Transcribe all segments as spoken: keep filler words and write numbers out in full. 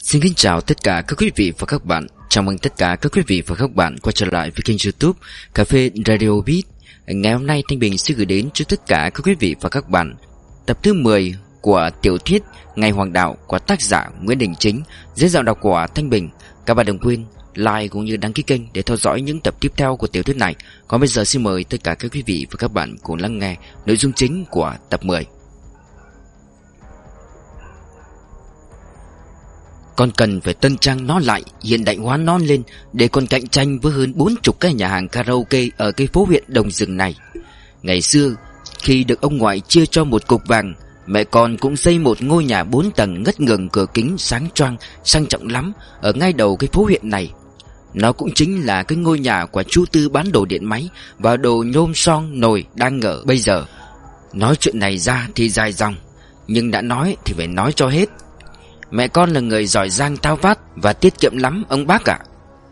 Xin kính chào tất cả các quý vị và các bạn. Chào mừng tất cả các quý vị và các bạn quay trở lại với kênh YouTube Cà phê Radio Beat. Ngày hôm nay Thanh Bình sẽ gửi đến cho tất cả các quý vị và các bạn tập thứ mười của tiểu thuyết Ngày Hoàng Đạo của tác giả Nguyễn Đình Chính, dưới giọng đọc của Thanh Bình. Các bạn đừng quên like cũng như đăng ký kênh để theo dõi những tập tiếp theo của tiểu thuyết này. Còn bây giờ xin mời tất cả các quý vị và các bạn cùng lắng nghe nội dung chính của tập mười. Con cần phải tân trang nó lại, hiện đại hóa nó lên để còn cạnh tranh với hơn bốn chục cái nhà hàng karaoke ở cái phố huyện Đồng Rừng này. Ngày xưa, khi được ông ngoại chia cho một cục vàng, mẹ con cũng xây một ngôi nhà bốn tầng ngất ngường cửa kính sáng choang, sang trọng lắm ở ngay đầu cái phố huyện này. Nó cũng chính là cái ngôi nhà của chú Tư bán đồ điện máy và đồ nhôm son nồi đang ở bây giờ. Nói chuyện này ra thì dài dòng, nhưng đã nói thì phải nói cho hết. Mẹ con là người giỏi giang thao vát và tiết kiệm lắm ông bác ạ.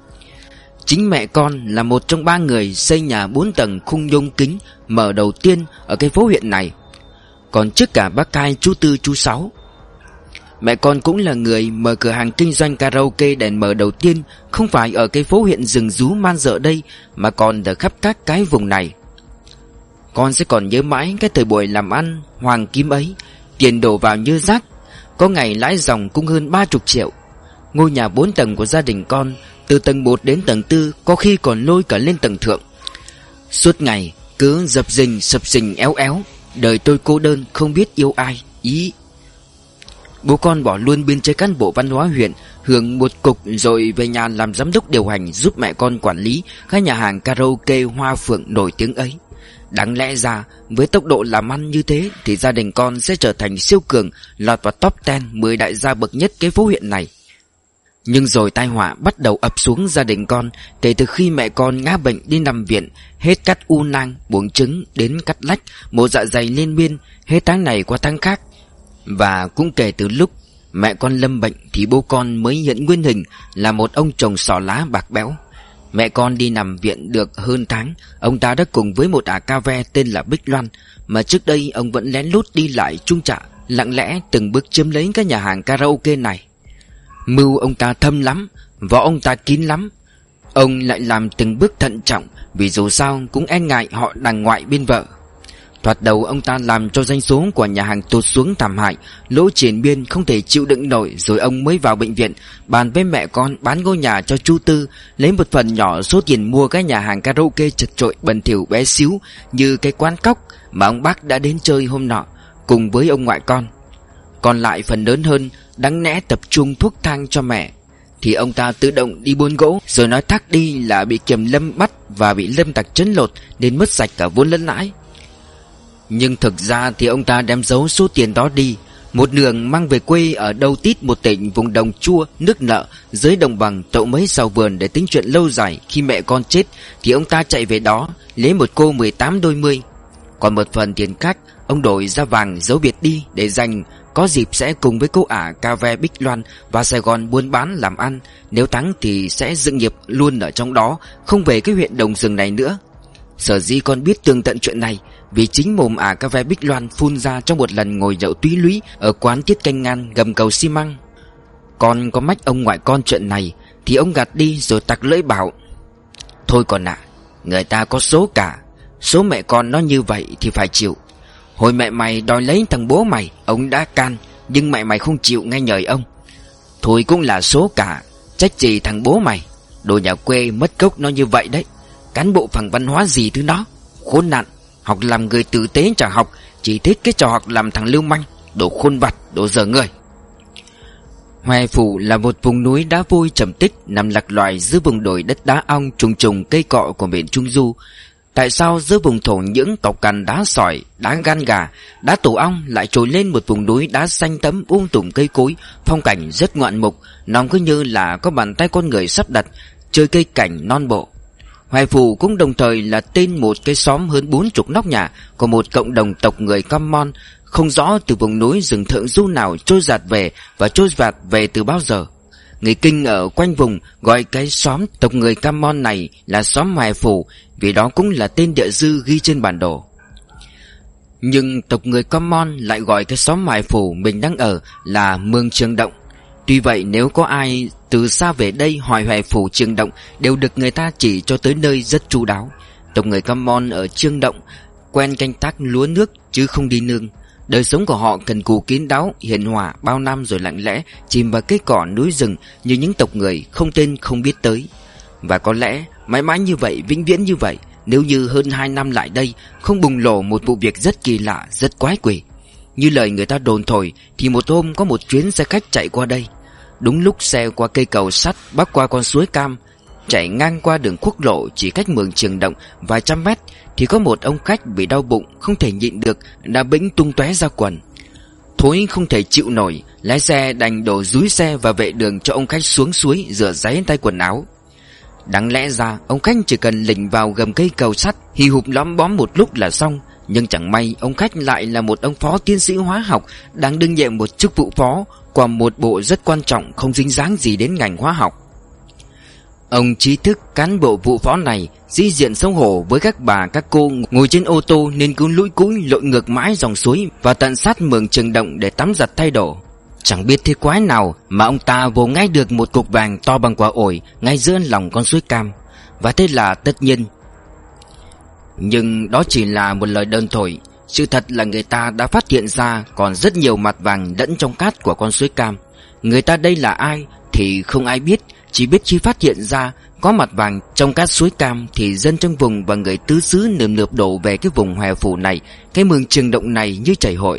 Chính mẹ con là một trong ba người xây nhà bốn tầng khung nhôm kính mở đầu tiên ở cái phố huyện này, còn trước cả bác hai, chú Tư, chú Sáu. Mẹ con cũng là người mở cửa hàng kinh doanh karaoke đèn mở đầu tiên, không phải ở cái phố huyện rừng rú man dợ đây, mà còn ở khắp các cái vùng này. Con sẽ còn nhớ mãi cái thời buổi làm ăn hoàng kim ấy, tiền đổ vào như rác, có ngày lãi dòng cũng hơn ba chục triệu. Ngôi nhà bốn tầng của gia đình con, từ tầng một đến tầng tư, có khi còn lôi cả lên tầng thượng. Suốt ngày cứ dập dình sập sình éo éo, đời tôi cô đơn không biết yêu ai. Ý bố con bỏ luôn biên chế cán bộ văn hóa huyện, hưởng một cục rồi về nhà làm giám đốc điều hành, giúp mẹ con quản lý cái nhà hàng karaoke Hoa Phượng nổi tiếng ấy. Đáng lẽ ra với tốc độ làm ăn như thế thì gia đình con sẽ trở thành siêu cường, lọt vào top mười mười đại gia bậc nhất cái phố huyện này. Nhưng rồi tai họa bắt đầu ập xuống gia đình con kể từ khi mẹ con ngã bệnh đi nằm viện, hết cắt u nang, buồng trứng đến cắt lách, mổ dạ dày liên miên, hết tháng này qua tháng khác. Và cũng kể từ lúc mẹ con lâm bệnh thì bố con mới hiện nguyên hình là một ông chồng xỏ lá bạc béo. Mẹ con đi nằm viện được hơn tháng, ông ta đã cùng với một ả ca ve tên là Bích Loan, mà trước đây ông vẫn lén lút đi lại trung trạ, lặng lẽ từng bước chiếm lấy cái nhà hàng karaoke này. Mưu ông ta thâm lắm, võ ông ta kín lắm. Ông lại làm từng bước thận trọng, vì dù sao cũng e ngại họ đàng ngoại bên vợ. Thoạt đầu ông ta làm cho doanh số của nhà hàng tụt xuống thảm hại, lỗ triển biên không thể chịu đựng nổi, rồi ông mới vào bệnh viện bàn với mẹ con bán ngôi nhà cho chú Tư, lấy một phần nhỏ số tiền mua cái nhà hàng karaoke chật chội bẩn thỉu bé xíu như cái quán cóc mà ông bác đã đến chơi hôm nọ cùng với ông ngoại con. Còn lại phần lớn hơn, đáng lẽ tập trung thuốc thang cho mẹ, thì ông ta tự động đi buôn gỗ, rồi nói thác đi là bị kiểm lâm bắt và bị lâm tặc trấn lột nên mất sạch cả vốn lẫn lãi. Nhưng thực ra thì ông ta đem giấu số tiền đó đi, một nửa mang về quê ở đâu tít một tỉnh vùng đồng chua, nước nợ, dưới đồng bằng tậu mấy sào vườn để tính chuyện lâu dài. Khi mẹ con chết thì ông ta chạy về đó lấy một cô mười tám đôi mươi. Còn một phần tiền khác ông đổi ra vàng giấu biệt đi để dành có dịp sẽ cùng với cô ả ca ve Bích Loan và Sài Gòn buôn bán làm ăn. Nếu thắng thì sẽ dựng nghiệp luôn ở trong đó, không về cái huyện Đồng Rừng này nữa. Sở dĩ con biết tường tận chuyện này vì chính mồm ả ca ve Bích Loan phun ra trong một lần ngồi nhậu túy lúy ở quán Tiết Canh Ngan gầm cầu xi măng. Con có mách ông ngoại con chuyện này thì ông gạt đi rồi tặc lưỡi bảo: thôi con ạ, à, người ta có số cả, số mẹ con nó như vậy thì phải chịu. Hồi mẹ mày đòi lấy thằng bố mày, ông đã can, nhưng mẹ mày không chịu nghe lời ông. Thôi cũng là số cả, trách gì thằng bố mày, đồ nhà quê mất gốc nó như vậy đấy. Cán bộ phòng văn hóa gì thứ đó, khốn nạn, học làm người tử tế chả học, chỉ thích cái trò học làm thằng lưu manh, đồ khôn vặt, đồ dở người. Hoè Phủ là một vùng núi đá vôi trầm tích nằm lặc loài giữa vùng đồi đất đá ong trùng trùng cây cọ của miền Trung Du. Tại sao giữa vùng thổ nhưỡng cọc cằn đá sỏi, đá gan gà, đá tổ ong lại trồi lên một vùng núi đá xanh tấm um tùm cây cối, phong cảnh rất ngoạn mục, nó cứ như là có bàn tay con người sắp đặt, chơi cây cảnh non bộ. Hoè Phủ cũng đồng thời là tên một cái xóm hơn bốn chục nóc nhà của một cộng đồng tộc người Cam Mon, không rõ từ vùng núi rừng Thượng Du nào trôi dạt về và trôi dạt về từ bao giờ. Người Kinh ở quanh vùng gọi cái xóm tộc người Cam Mon này là xóm Hoè Phủ, vì đó cũng là tên địa dư ghi trên bản đồ. Nhưng tộc người Cam Mon lại gọi cái xóm Hoè Phủ mình đang ở là Mương Trường Động. Tuy vậy nếu có ai từ xa về đây hỏi Hoè Phủ Trương Động, đều được người ta chỉ cho tới nơi rất chu đáo. Tộc người Cam Mon ở Trương Động quen canh tác lúa nước chứ không đi nương. Đời sống của họ cần cù kín đáo, hiền hòa, bao năm rồi lặng lẽ chìm vào cây cỏ núi rừng như những tộc người không tên không biết tới. Và có lẽ mãi mãi như vậy, vĩnh viễn như vậy, nếu như hơn hai năm lại đây không bùng nổ một vụ việc rất kỳ lạ, rất quái quỷ. Như lời người ta đồn thổi thì một hôm có một chuyến xe khách chạy qua đây. Đúng lúc xe qua cây cầu sắt bắc qua con suối Cam, chạy ngang qua đường quốc lộ chỉ cách mường Trương Động vài trăm mét, thì có một ông khách bị đau bụng không thể nhịn được đã bĩnh tung tóe ra quần. Thối không thể chịu nổi, lái xe đành đổ dúi xe và vệ đường cho ông khách xuống suối rửa ráy tay quần áo. Đáng lẽ ra ông khách chỉ cần lỉnh vào gầm cây cầu sắt hì hụp lóm bóm một lúc là xong. Nhưng chẳng may ông khách lại là một ông phó tiến sĩ hóa học đang đương nhiệm một chức vụ phó qua một bộ rất quan trọng không dính dáng gì đến ngành hóa học. Ông trí thức cán bộ vụ phó này dĩ diện xấu hổ với các bà các cô ngồi trên ô tô nên cứ lũi cũi lội ngược mãi dòng suối và tận sát mường Trương Động để tắm giặt thay đồ. Chẳng biết thế quái nào mà ông ta vồ ngay được một cục vàng to bằng quả ổi ngay giữa lòng con suối Cam. Và thế là tất nhiên. Nhưng đó chỉ là một lời đơn thổi. Sự thật là người ta đã phát hiện ra còn rất nhiều mặt vàng đẫn trong cát của con suối Cam. Người ta đây là ai thì không ai biết. Chỉ biết khi phát hiện ra có mặt vàng trong cát suối Cam thì dân trong vùng và người tứ xứ nườm nượp đổ về cái vùng Hoè Phủ này, cái mường Trương Động này như chảy hội.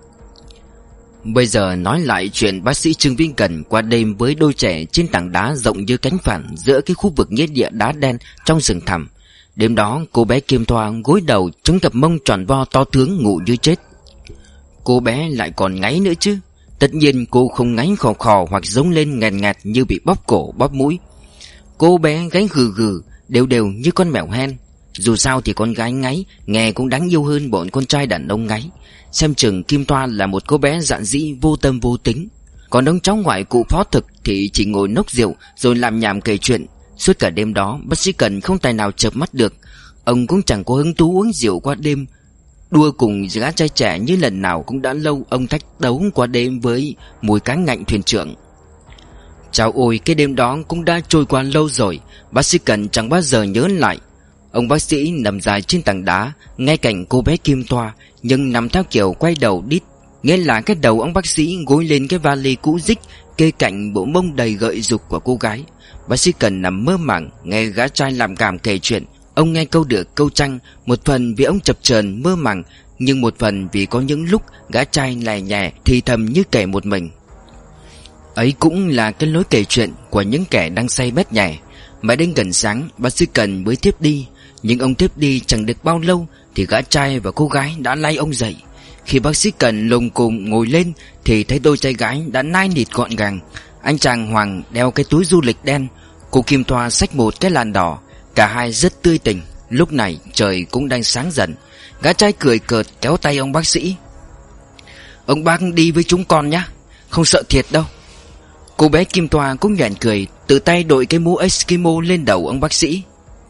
Bây giờ nói lại chuyện bác sĩ Trương Vĩnh Cần qua đêm với đôi trẻ trên tảng đá rộng như cánh phản giữa cái khu vực nghĩa địa đá đen trong rừng thẳm. Đêm đó cô bé Kim Thoa gối đầu chống cặp mông tròn vo to tướng ngủ như chết. Cô bé lại còn ngáy nữa chứ. Tất nhiên cô không ngáy khò khò hoặc giống lên nghẹt nghẹt như bị bóp cổ bóp mũi. Cô bé gáy gừ gừ đều đều như con mèo hen. Dù sao thì con gái ngáy nghe cũng đáng yêu hơn bọn con trai đàn ông ngáy. Xem chừng Kim Thoa là một cô bé dạn dĩ vô tâm vô tính. Còn ông cháu ngoại cụ phó thực thì chỉ ngồi nốc rượu rồi làm nhảm kể chuyện. Suốt cả đêm đó bác sĩ Cần không tài nào chợp mắt được. Ông cũng chẳng có hứng thú uống rượu qua đêm. Đua cùng gã trai trẻ như lần nào cũng đã lâu ông thách đấu qua đêm với mùi cá ngạnh thuyền trưởng. Chao ôi, cái đêm đó cũng đã trôi qua lâu rồi. Bác sĩ Cần chẳng bao giờ nhớ lại. Ông bác sĩ nằm dài trên tảng đá ngay cạnh cô bé Kim Thoa, nhưng nằm theo kiểu quay đầu đít, nghĩa là cái đầu ông bác sĩ gối lên cái vali cũ rích kê cạnh bộ mông đầy gợi dục của cô gái. Bác sĩ Cần nằm mơ màng nghe gã trai làm cảm kể chuyện. Ông nghe câu được câu tranh, một phần vì ông chập chờn mơ màng, nhưng một phần vì có những lúc gã trai lè nhẹ thì thầm như kể một mình. Ấy cũng là cái lối kể chuyện của những kẻ đang say bét nhẹ. Mãi đến gần sáng bác sĩ Cần mới thiếp đi. Nhưng ông thiếp đi chẳng được bao lâu thì gã trai và cô gái đã lay ông dậy. Khi bác sĩ Cần lùng cùng ngồi lên thì thấy đôi trai gái đã nai nịt gọn gàng. Anh chàng Hoàng đeo cái túi du lịch đen, cô Kim Thoa xách một cái làn đỏ. Cả hai rất tươi tỉnh. Lúc này trời cũng đang sáng dần. Gã trai cười cợt kéo tay ông bác sĩ. Ông bác đi với chúng con nhé, không sợ thiệt đâu. Cô bé Kim Thoa cũng nhoẻn cười, tự tay đội cái mũ Eskimo lên đầu ông bác sĩ.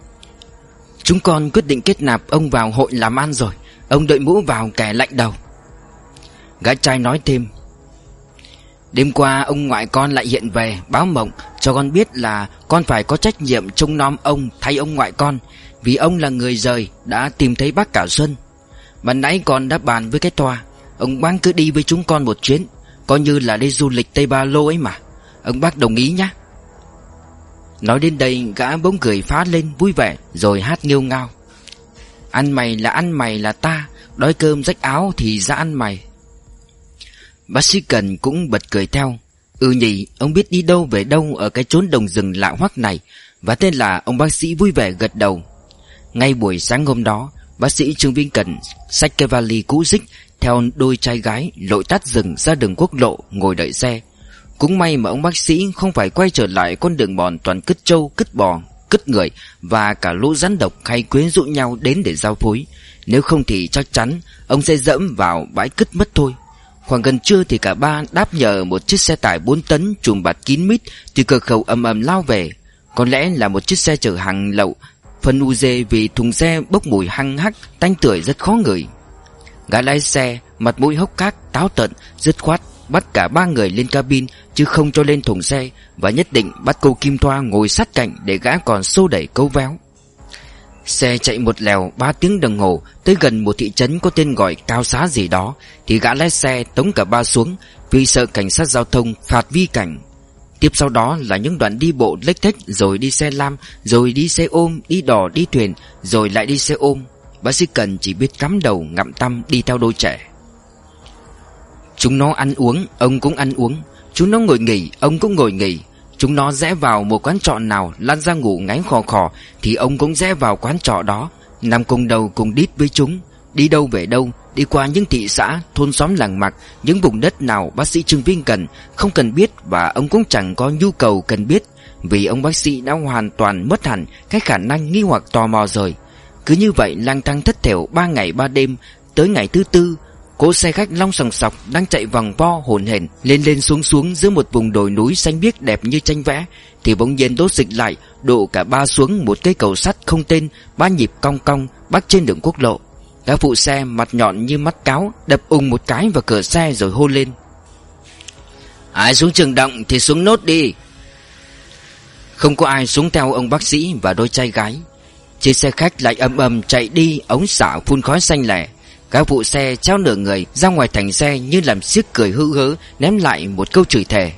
Chúng con quyết định kết nạp ông vào hội làm ăn rồi. Ông đội mũ vào kẻ lạnh đầu. Gã trai nói thêm. Đêm qua ông ngoại con lại hiện về báo mộng cho con biết là con phải có trách nhiệm trông nom ông thay ông ngoại con, vì ông là người rời đã tìm thấy bác Cả Xuân. Ban nãy con đã bàn với cái Thoa, ông bác cứ đi với chúng con một chuyến, coi như là đi du lịch Tây Ba Lô ấy mà. Ông bác đồng ý nhá. Nói đến đây gã bỗng cười phá lên vui vẻ rồi hát nghêu ngao. Ăn mày là ăn mày là ta, đói cơm rách áo thì ra ăn mày. Bác sĩ Cần cũng bật cười theo. Ừ nhỉ, ông biết đi đâu về đâu ở cái chốn đồng rừng lạ hoắc này. Và tên là ông bác sĩ vui vẻ gật đầu. Ngay buổi sáng hôm đó, bác sĩ Trương Vĩnh Cần xách cái vali cũ rích theo đôi trai gái lội tắt rừng ra đường quốc lộ ngồi đợi xe. Cũng may mà ông bác sĩ không phải quay trở lại con đường mòn toàn cứt trâu, cứt bò, cứt người và cả lũ rắn độc hay quyến rũ nhau đến để giao phối. Nếu không thì chắc chắn ông sẽ dẫm vào bãi cứt mất thôi. Khoảng gần trưa thì cả ba đáp nhờ một chiếc xe tải bốn tấn trùm bạt kín mít từ cửa khẩu ầm ầm lao về. Có lẽ là một chiếc xe chở hàng lậu, phân u dê vì thùng xe bốc mùi hăng hắc, tanh tưởi rất khó ngửi. Gã lái xe mặt mũi hốc hác, táo tợn, dứt khoát bắt cả ba người lên cabin chứ không cho lên thùng xe, và nhất định bắt cô Kim Thoa ngồi sát cạnh để gã còn xô đẩy câu véo. Xe chạy một lèo ba tiếng đồng hồ tới gần một thị trấn có tên gọi Cao Xá gì đó, thì gã lái xe tống cả ba xuống vì sợ cảnh sát giao thông phạt vi cảnh. Tiếp sau đó là những đoạn đi bộ lếch thếch, rồi đi xe lam, rồi đi xe ôm, đi đò, đi thuyền, rồi lại đi xe ôm. Bác sĩ Cần chỉ biết cắm đầu ngậm tăm đi theo đôi trẻ. Chúng nó ăn uống, ông cũng ăn uống. Chúng nó ngồi nghỉ, ông cũng ngồi nghỉ. Chúng nó rẽ vào một quán trọ nào lăn ra ngủ ngáy khò khò thì ông cũng rẽ vào quán trọ đó, nằm cùng đầu cùng đít với chúng. Đi đâu về đâu, đi qua những thị xã, thôn xóm làng mạc, những vùng đất nào bác sĩ Trương Vinh Cần không cần biết, và ông cũng chẳng có nhu cầu cần biết, vì ông bác sĩ đã hoàn toàn mất hẳn cái khả năng nghi hoặc tò mò rồi. Cứ như vậy lang thang thất thểu ba ngày ba đêm. Tới ngày thứ tư, cỗ xe khách long sòng sọc đang chạy vòng vo hổn hển lên lên xuống xuống giữa một vùng đồi núi xanh biếc đẹp như tranh vẽ, thì bỗng nhiên đỗ dịch lại đổ cả ba xuống một cây cầu sắt không tên, ba nhịp cong cong bắc trên đường quốc lộ. Các phụ xe mặt nhọn như mắt cáo đập ùng một cái vào cửa xe rồi hô lên: "Ai xuống trường động thì xuống nốt đi." Không có ai xuống theo ông bác sĩ và đôi trai gái. Chiếc xe khách lại ầm ầm chạy đi, ống xả phun khói xanh lẻ. Các phụ xe treo nửa người ra ngoài thành xe như làm xiếc cười hư hớ, ném lại một câu chửi thề: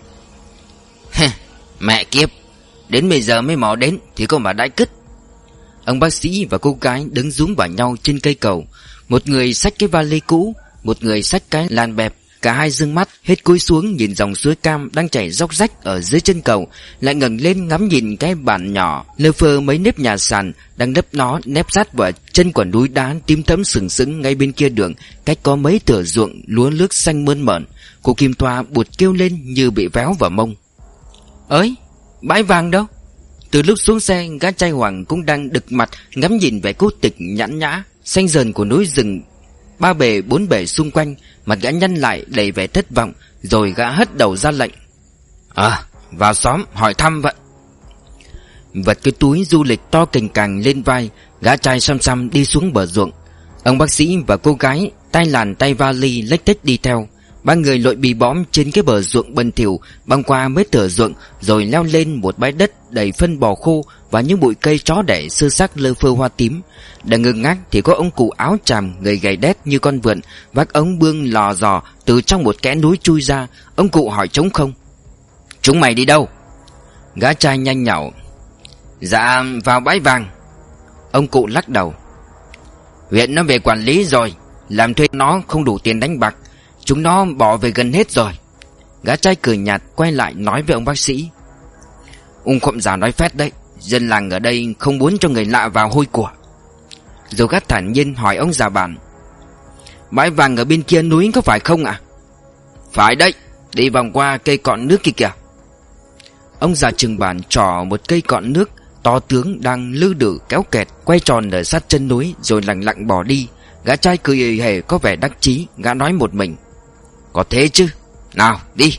"Mẹ kiếp, đến bây giờ mới mò đến thì con bà đãi cứt." Ông bác sĩ và cô gái đứng dúm vào nhau trên cây cầu. Một người xách cái vali cũ, một người xách cái lan bẹp. Cả hai dương mắt hết cúi xuống nhìn dòng suối cam đang chảy róc rách ở dưới chân cầu, lại ngẩng lên ngắm nhìn cái bản nhỏ lơ phơ mấy nếp nhà sàn đang nấp nó nép sát vào chân quả núi đá tím thẫm sừng sững ngay bên kia đường, cách có mấy thửa ruộng lúa nước xanh mơn mởn. Cô Kim Thoa buột kêu lên như bị véo vào mông: "Ơi, bãi vàng đâu?" Từ lúc xuống xe, gã trai Hoàng cũng đang đực mặt ngắm nhìn vẻ cô tịch nhãn nhã xanh dần của núi rừng ba bề bốn bể xung quanh. Mặt gã nhăn lại đầy vẻ thất vọng, rồi gã hất đầu ra lệnh: "À, vào xóm hỏi thăm vậy." Vật cái túi du lịch to cành cành lên vai, gã trai xăm xăm đi xuống bờ ruộng. Ông bác sĩ và cô gái tay làn tay vali lếch thếch đi theo. Ba người lội bì bõm trên cái bờ ruộng bần thỉu, băng qua mấy thửa ruộng, rồi leo lên một bãi đất đầy phân bò khô và những bụi cây chó đẻ sơ xác lơ phơ hoa tím. Đang ngơ ngác thì có ông cụ áo tràm người gầy đét như con vượn, vác ống bương lò dò từ trong một kẽ núi chui ra. Ông cụ hỏi trống không: "Chúng mày đi đâu?" Gã trai nhanh nhảu: "Dạ vào bãi vàng." Ông cụ lắc đầu: "Huyện nó về quản lý rồi, làm thuê nó không đủ tiền đánh bạc, chúng nó bỏ về gần hết rồi." Gã trai cười nhạt quay lại nói với ông bác sĩ: "Ông khộm già nói phét đấy, dân làng ở đây không muốn cho người lạ vào hôi của." Rồi gã thản nhiên hỏi ông già bản: "Bãi vàng ở bên kia núi có phải không ạ?" "Phải đấy, đi vòng qua cây cọn nước kia kìa." Ông già trường bản trỏ một cây cọn nước to tướng đang lư đử kéo kẹt quay tròn ở sát chân núi, rồi lặng lặng bỏ đi. Gã trai cười hề hề có vẻ đắc chí. Gã nói một mình: "Có thế chứ, nào đi."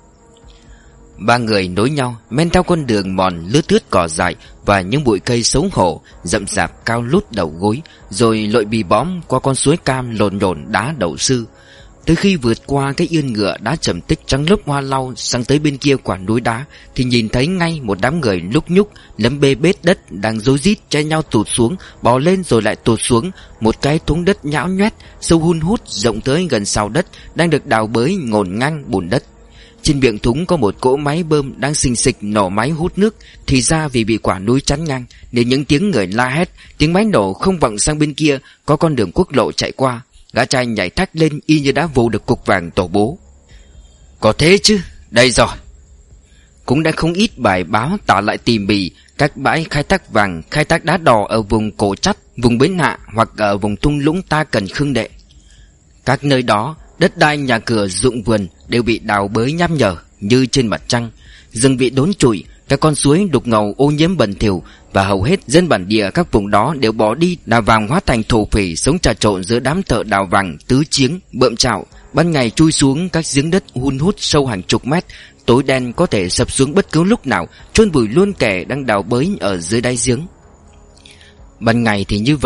Ba người nối nhau men theo con đường mòn lướt thướt cỏ dại và những bụi cây xấu hổ rậm rạp cao lút đầu gối, rồi lội bì bõm qua con suối cam lồn nhồn đá đậu sư. Tới khi vượt qua cái yên ngựa đá trầm tích trắng lốp hoa lau sang tới bên kia quả núi đá, thì nhìn thấy ngay một đám người lúc nhúc lấm bê bết đất đang rối rít che nhau tụt xuống, bò lên rồi lại tụt xuống. Một cái thúng đất nhão nhoét sâu hun hút rộng tới gần sào đất đang được đào bới ngổn ngang bùn đất. Trên miệng thúng có một cỗ máy bơm đang xình xịch nổ máy hút nước. Thì ra vì bị quả núi chắn ngang nên những tiếng người la hét, tiếng máy nổ không vọng sang bên kia có con đường quốc lộ chạy qua. Gã trai nhảy thách lên y như đã vồ được cục vàng tổ bố. "Có thế chứ, đây rồi." Cũng đã không ít bài báo tả lại tỉ mỉ các bãi khai thác vàng, khai thác đá đỏ ở vùng Cổ Chắt, vùng Bến Hạ hoặc ở vùng thung lũng Ta Cần Khương Đệ. Các nơi đó, đất đai nhà cửa ruộng vườn đều bị đào bới nham nhở như trên mặt trăng. Rừng bị đốn trụi, các con suối đục ngầu ô nhiễm bẩn thỉu, và hầu hết dân bản địa các vùng đó đều bỏ đi đào vàng hóa thành thổ phỉ sống trà trộn giữa đám thợ đào vàng tứ chiếng bợm chạo. Ban ngày chui xuống các giếng đất hun hút sâu hàng chục mét, tối đen có thể sập xuống bất cứ lúc nào, chôn vùi luôn kẻ đang đào bới ở dưới đáy giếng. Ban ngày thì như vậy,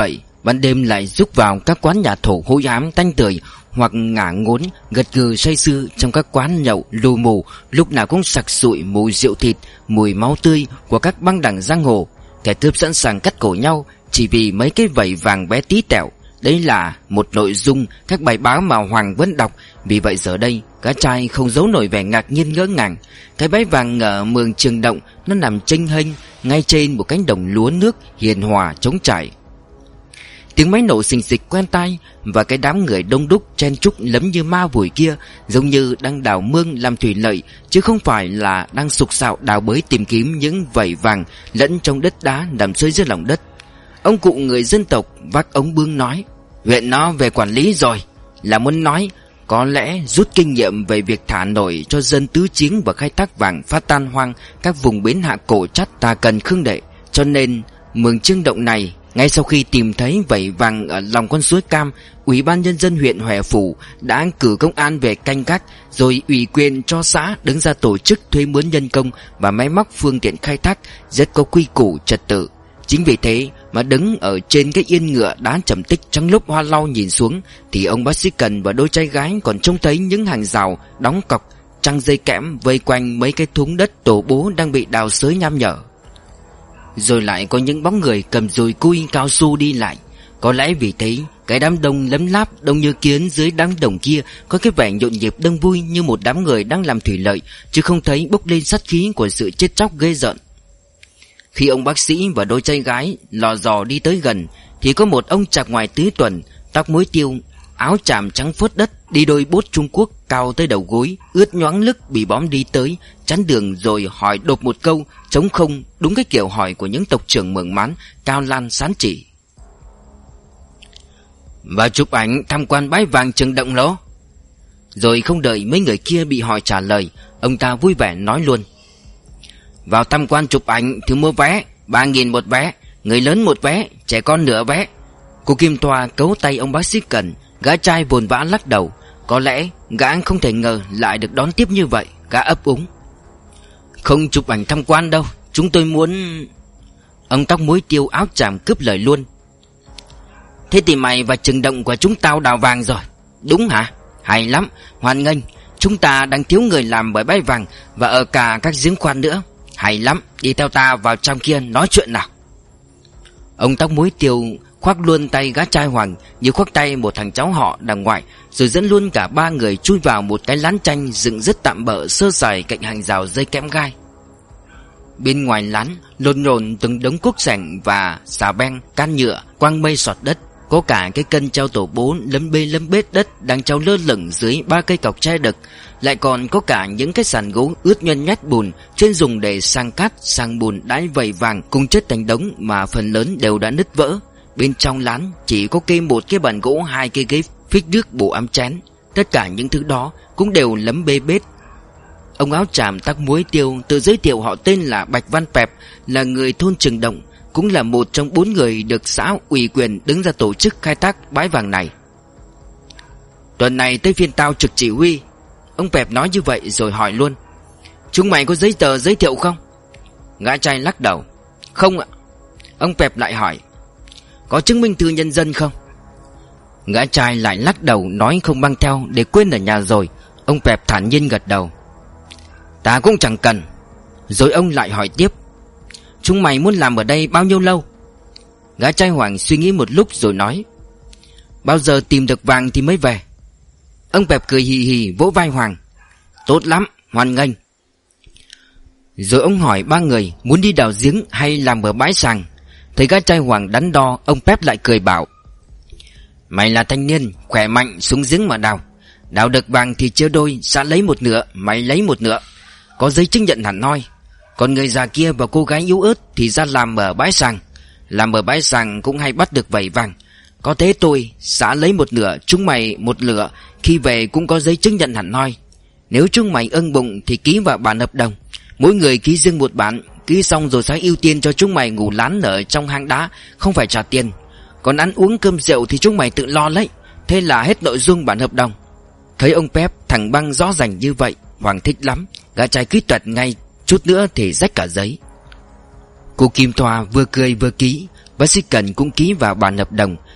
ban đêm lại rúc vào các quán nhà thổ hôi ám tanh tưởi, hoặc ngả ngốn gật gừ say sưa trong các quán nhậu lù mù, lúc nào cũng sặc sụi mùi rượu thịt, mùi máu tươi của các băng đảng giang hồ. Kẻ cướp sẵn sàng cắt cổ nhau chỉ vì mấy cái vẩy vàng bé tí tẹo. Đấy là một nội dung các bài báo mà Hoàng vẫn đọc. Vì vậy giờ đây gã trai không giấu nổi vẻ ngạc nhiên ngỡ ngàng. Cái váy vàng ở mường Trường Động nó nằm chênh hênh ngay trên một cánh đồng lúa nước hiền hòa trống trải. Tiếng máy nổ xình xịch quen tai, và cái đám người đông đúc chen chúc lấm như ma vùi kia giống như đang đào mương làm thủy lợi, chứ không phải là đang sục sạo đào bới tìm kiếm những vẩy vàng lẫn trong đất đá nằm dưới dưới lòng đất. Ông cụ người dân tộc vác ống bương nói: huyện nó về quản lý rồi, là muốn nói có lẽ rút kinh nghiệm về việc thả nổi cho dân tứ chiến và khai thác vàng phát tan hoang các vùng bến hạ cổ chắt Tà Cần Khương Đệ. Cho nên mường Chương Động này, ngay sau khi tìm thấy vẩy vàng ở lòng con suối Cam, Ủy ban nhân dân huyện Hoè Phủ đã cử công an về canh gác, rồi ủy quyền cho xã đứng ra tổ chức thuê mướn nhân công và máy móc phương tiện khai thác rất có quy củ trật tự. Chính vì thế mà đứng ở trên cái yên ngựa đá trầm tích trong lúc Hoa Lau nhìn xuống, thì ông bác sĩ Cần và đôi trai gái còn trông thấy những hàng rào đóng cọc trăng dây kẽm vây quanh mấy cái thúng đất tổ bố đang bị đào xới nham nhở. Rồi lại có những bóng người cầm dùi cui cao su đi lại. Có lẽ vì thế cái đám đông lấm láp đông như kiến dưới đám đồng kia có cái vẻ nhộn nhịp đông vui như một đám người đang làm thủy lợi, chứ không thấy bốc lên sát khí của sự chết chóc ghê rợn. Khi ông bác sĩ và đôi trai gái lò dò đi tới gần, thì có một ông chạc ngoài tứ tuần, tóc muối tiêu, áo chàm trắng phớt đất, đi đôi bốt Trung Quốc cao tới đầu gối, ướt nhoáng lức bị bóm đi tới, chắn đường rồi hỏi đột một câu trống không, đúng cái kiểu hỏi của những tộc trưởng Mường Mán, Cao Lan Sán Chỉ. Và chụp ảnh tham quan bãi vàng Trường Động lỗ. Rồi không đợi mấy người kia bị hỏi trả lời, ông ta vui vẻ nói luôn: vào tham quan chụp ảnh thì mua vé, ba nghìn một vé, người lớn một vé, trẻ con nửa vé. Cô Kim Thoa cấu tay ông bác sĩ Cần. Gã trai vồn vã lắc đầu. Có lẽ gã không thể ngờ lại được đón tiếp như vậy. Gã ấp úng: không chụp ảnh tham quan đâu, chúng tôi muốn... Ông tóc muối tiêu áo chàm cướp lời luôn: thế thì mày và Trường Động của chúng tao đào vàng rồi, đúng hả? Hay lắm, hoan nghênh. Chúng ta đang thiếu người làm bởi bãi vàng và ở cả các giếng khoan nữa. Hay lắm, đi theo ta vào trong kia nói chuyện nào. Ông tóc muối tiêu khoác luôn tay gã trai Hoàng như khoác tay một thằng cháu họ đàng ngoại, rồi dẫn luôn cả ba người chui vào một cái lán tranh dựng rất tạm bợ sơ sài cạnh hàng rào dây kẽm gai. Bên ngoài lán lộn nhộn từng đống cuốc sành và xà beng, can nhựa, quang mây sọt đất. Có cả cái cân treo tổ bố lấm bê lấm bết đất đang treo lơ lửng dưới ba cây cọc tre đực. Lại còn có cả những cái sàn gỗ ướt nhuần nhách bùn, chuyên dùng để sang cát, sang bùn đãi vẩy vàng cùng chất thành đống mà phần lớn đều đã nứt vỡ. Bên trong lán chỉ có kê một cái bàn gỗ, hai cây ghế phích nước bộ ấm chén. Tất cả những thứ đó cũng đều lấm bê bết. Ông áo chàm tóc muối tiêu tự giới thiệu họ tên là Bạch Văn Pẹp, là người thôn Trường Động, cũng là một trong bốn người được xã ủy quyền đứng ra tổ chức khai thác bãi vàng này. Tuần này tới phiên tao trực chỉ huy. Ông Pẹp nói như vậy rồi hỏi luôn: chúng mày có giấy tờ giới thiệu không? Gã trai lắc đầu: không ạ. Ông Pẹp lại hỏi: có chứng minh thư nhân dân không? Gã trai lại lắc đầu nói không mang theo, để quên ở nhà rồi. Ông Pẹp thản nhiên gật đầu: ta cũng chẳng cần. Rồi ông lại hỏi tiếp: chúng mày muốn làm ở đây bao nhiêu lâu? Gã trai Hoàng suy nghĩ một lúc rồi nói: bao giờ tìm được vàng thì mới về. Ông Pẹp cười hì hì vỗ vai Hoàng: tốt lắm, hoan nghênh. Rồi ông hỏi ba người muốn đi đào giếng hay làm ở bãi sàng. Thấy gã trai Hoàng đắn đo, ông Pep lại cười bảo: mày là thanh niên khỏe mạnh, xuống giếng mà đào. Đào được vàng thì chia đôi, xã lấy một nửa, mày lấy một nửa. Có giấy chứng nhận hẳn hoi. Còn người già kia và cô gái yếu ớt thì ra làm ở bãi sàng. Làm ở bãi sàng cũng hay bắt được vẩy vàng. Có thế tôi, xã lấy một nửa, chúng mày một nửa. Khi về cũng có giấy chứng nhận hẳn hoi. Nếu chúng mày ưng bụng thì ký vào bản hợp đồng. Mỗi người ký riêng một bản. Ký xong rồi sẽ ưu tiên cho chúng mày ngủ lán ở trong hang đá, không phải trả tiền. Còn ăn uống cơm rượu thì chúng mày tự lo lấy. Thế là hết nội dung bản hợp đồng. Thấy ông Pep thẳng băng rõ ràng như vậy, Hoàng thích lắm. Gã trai ký tuật ngay, chút nữa thì rách cả giấy. Cô Kim Thoa vừa cười vừa ký. Bác sĩ Cần cũng ký vào bản hợp đồng.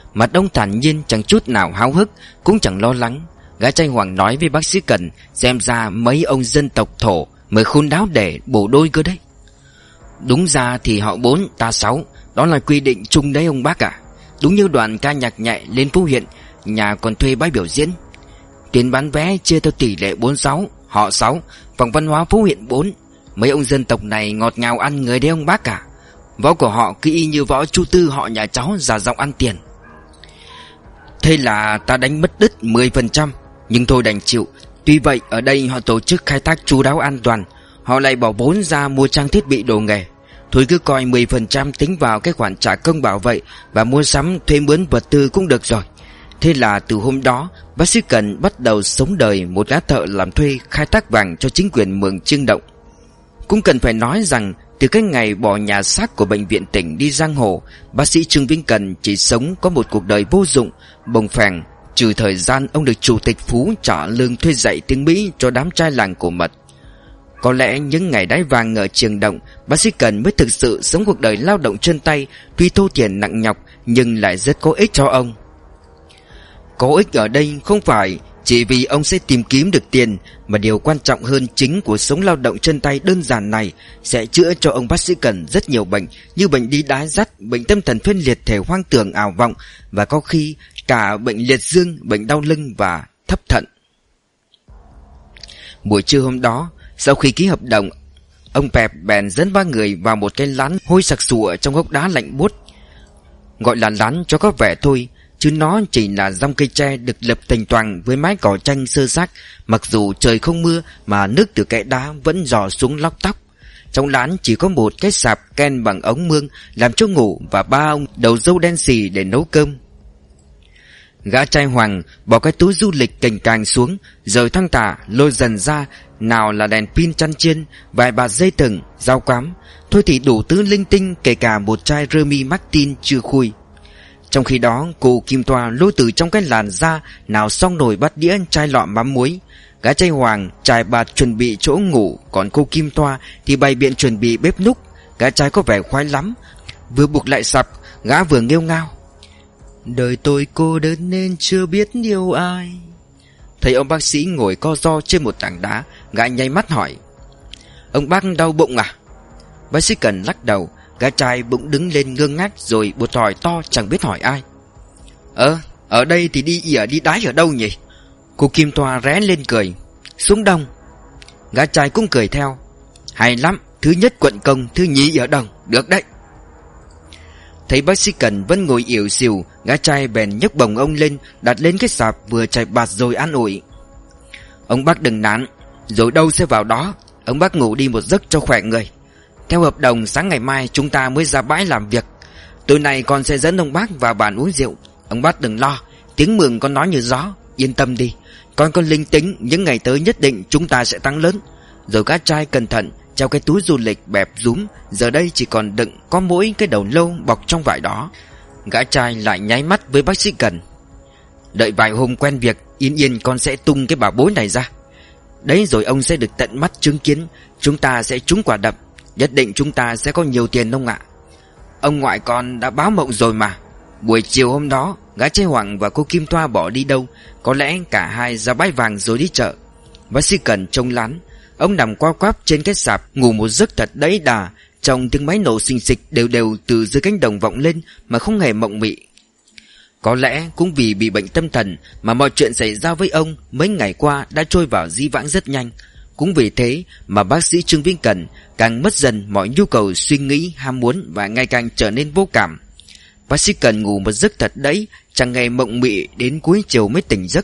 Mặt ông thản nhiên, chẳng chút nào háo hức, cũng chẳng lo lắng. Gã trai Hoàng nói với bác sĩ Cần, xem ra mấy ông dân tộc Thổ mới khôn đáo để bổ đôi cơ đấy. Đúng ra thì họ bốn ta sáu, đó là quy định chung đấy ông bác ạ. Đúng như đoàn ca nhạc nhẹ lên phố huyện, nhà còn thuê bãi biểu diễn. Tiền bán vé chia theo tỷ lệ bốn sáu, họ sáu, phòng văn hóa phố huyện bốn. Mấy ông dân tộc này ngọt ngào ăn người đấy ông bác ạ. Võ của họ cứ y như võ Chu Tư họ nhà cháu, già giọng ăn tiền. Thế là ta đánh mất đứt mười phần trăm, nhưng thôi đành chịu. Tuy vậy ở đây họ tổ chức khai thác chu đáo an toàn, họ lại bỏ vốn ra mua trang thiết bị đồ nghề. Thôi cứ coi mười phần trăm tính vào cái khoản trả công bảo vệ và mua sắm thuê mướn vật tư cũng được rồi. Thế là từ hôm đó, bác sĩ Cần bắt đầu sống đời một gã thợ làm thuê khai thác vàng cho chính quyền Mường Trương Động. Cũng cần phải nói rằng từ cái ngày bỏ nhà xác của bệnh viện tỉnh đi giang hồ, bác sĩ Trương Vĩnh Cần chỉ sống có một cuộc đời vô dụng, bồng phèn, trừ thời gian ông được chủ tịch Phú trả lương thuê dạy tiếng Mỹ cho đám trai làng cổ mật. Có lẽ những ngày đáy vàng ở Trường Động, bác sĩ Cần mới thực sự sống cuộc đời lao động chân tay, tuy thô tiền nặng nhọc nhưng lại rất có ích cho ông. Có ích ở đây không phải chỉ vì ông sẽ tìm kiếm được tiền, mà điều quan trọng hơn chính của sống lao động chân tay đơn giản này sẽ chữa cho ông bác sĩ Cần rất nhiều bệnh, như bệnh đi đái dắt, bệnh tâm thần phân liệt thể hoang tưởng ảo vọng, và có khi cả bệnh liệt dương, bệnh đau lưng và thấp thận. Buổi trưa hôm đó, sau khi ký hợp đồng, ông Pẹp bèn dẫn ba người vào một cái lán hôi sặc sụa trong gốc đá lạnh buốt. Gọi là lán cho có vẻ thôi, chứ nó chỉ là dăm cây tre được lập thành toàn với mái cỏ tranh sơ xác. Mặc dù trời không mưa mà nước từ kẽ đá vẫn rò xuống lóc tóc. Trong lán chỉ có một cái sạp ken bằng ống mương làm chỗ ngủ và ba ông đầu râu đen xì để nấu cơm. Gã trai Hoàng bỏ cái túi du lịch cành càng xuống, rời thăng tả lôi dần ra, nào là đèn pin chăn chiên, vài bạt dây thừng, dao quắm, thôi thì đủ thứ linh tinh, kể cả một chai Remy Martin chưa khui. Trong khi đó, cô Kim Toa lôi từ trong cái làn ra nào xong nồi bát đĩa, chai lọ mắm muối. Gã trai Hoàng trải bạt chuẩn bị chỗ ngủ, còn cô Kim Toa thì bày biện chuẩn bị bếp núc. Gã trai có vẻ khoái lắm, vừa buộc lại sập, gã vừa nghêu ngao: đời tôi cô đơn nên chưa biết yêu ai. Thấy ông bác sĩ ngồi co ro trên một tảng đá, gã nháy mắt hỏi: ông bác đau bụng à? Bác sĩ Cần lắc đầu. Gã trai bỗng đứng lên ngơ ngác rồi bột hỏi to chẳng biết hỏi ai: Ờ, ở đây thì đi ỉa đi đái ở đâu nhỉ? Cô Kim Toa ré lên cười: xuống Đông. Gã trai cũng cười theo: hay lắm, thứ nhất quận công, thứ nhì ở Đồng, được đấy. Thấy bác sĩ Cần vẫn ngồi ỉu xìu, gã trai bèn nhấc bồng ông lên, đặt lên cái sạp vừa chạy bạt rồi an ủi: ông bác đừng nản, rồi đâu sẽ vào đó. Ông bác ngủ đi một giấc cho khỏe người. Theo hợp đồng sáng ngày mai chúng ta mới ra bãi làm việc. Tối nay con sẽ dẫn ông bác vào bàn uống rượu. Ông bác đừng lo, tiếng Mường con nói như gió. Yên tâm đi, con có linh tính, những ngày tới nhất định chúng ta sẽ tăng lớn. Rồi gã trai cẩn thận treo cái túi du lịch bẹp rúm, giờ đây chỉ còn đựng có mỗi cái đầu lâu bọc trong vải đó. Gã trai lại nháy mắt với bác sĩ Cần: đợi vài hôm quen việc, yên yên con sẽ tung cái bảo bối này ra. Đấy rồi ông sẽ được tận mắt chứng kiến chúng ta sẽ trúng quả đập. Nhất định chúng ta sẽ có nhiều tiền ông ạ. Ông ngoại con đã báo mộng rồi mà. Buổi chiều hôm đó, gã trai Hoàng và cô Kim Toa bỏ đi đâu, có lẽ cả hai ra bãi vàng rồi đi chợ. Bác sĩ Cần trông lán, ông nằm co quắp trên cái sạp ngủ một giấc thật đẫy đà, trong tiếng máy nổ xình xịch đều đều từ dưới cánh đồng vọng lên mà không hề mộng mị. Có lẽ cũng vì bị bệnh tâm thần mà mọi chuyện xảy ra với ông mấy ngày qua đã trôi vào dĩ vãng rất nhanh. Cũng vì thế mà bác sĩ Trương Vĩnh Cần càng mất dần mọi nhu cầu suy nghĩ, ham muốn và ngày càng trở nên vô cảm. Bác sĩ Cần ngủ một giấc thật đấy, chẳng ngày mộng mị đến cuối chiều mới tỉnh giấc.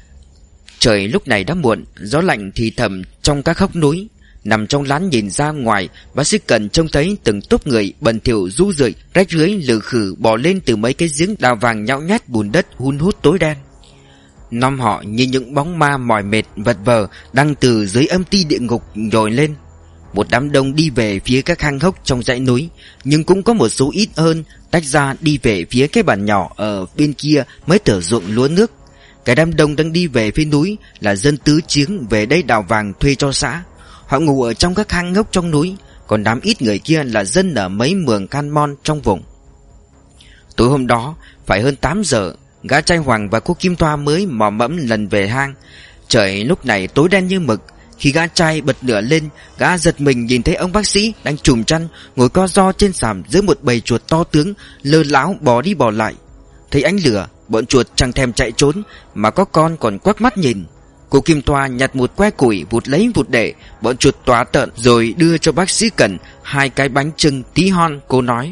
Trời lúc này đã muộn, gió lạnh thì thầm trong các hốc núi. Nằm trong lán nhìn ra ngoài, bác sĩ Cần trông thấy từng tốp người bẩn thỉu rũ rượi, rách rưới lừ khử bò lên từ mấy cái giếng đào vàng nhão nhát bùn đất hun hút tối đen. Năm họ như những bóng ma mỏi mệt vật vờ đang từ dưới âm ti địa ngục nhồi lên. Một đám đông đi về phía các hang hốc trong dãy núi, nhưng cũng có một số ít hơn tách ra đi về phía cái bản nhỏ ở bên kia mới thửa ruộng lúa nước. Cái đám đông đang đi về phía núi là dân tứ chiếng về đây đào vàng thuê cho xã. Họ ngủ ở trong các hang hốc trong núi, còn đám ít người kia là dân ở mấy mường can mon trong vùng. Tối hôm đó phải hơn tám giờ, gã trai Hoàng và cô Kim Thoa mới mò mẫm lần về hang. Trời lúc này tối đen như mực. Khi gã trai bật lửa lên, gã giật mình nhìn thấy ông bác sĩ đang trùm chăn ngồi co ro trên sàm giữa một bầy chuột to tướng lơ láo bò đi bò lại. Thấy ánh lửa, bọn chuột chẳng thèm chạy trốn, mà có con còn quắc mắt nhìn. Cô Kim Thoa nhặt một que củi vụt lấy vụt để, bọn chuột tóa tợn rồi đưa cho bác sĩ Cần hai cái bánh chưng tí hon. Cô nói: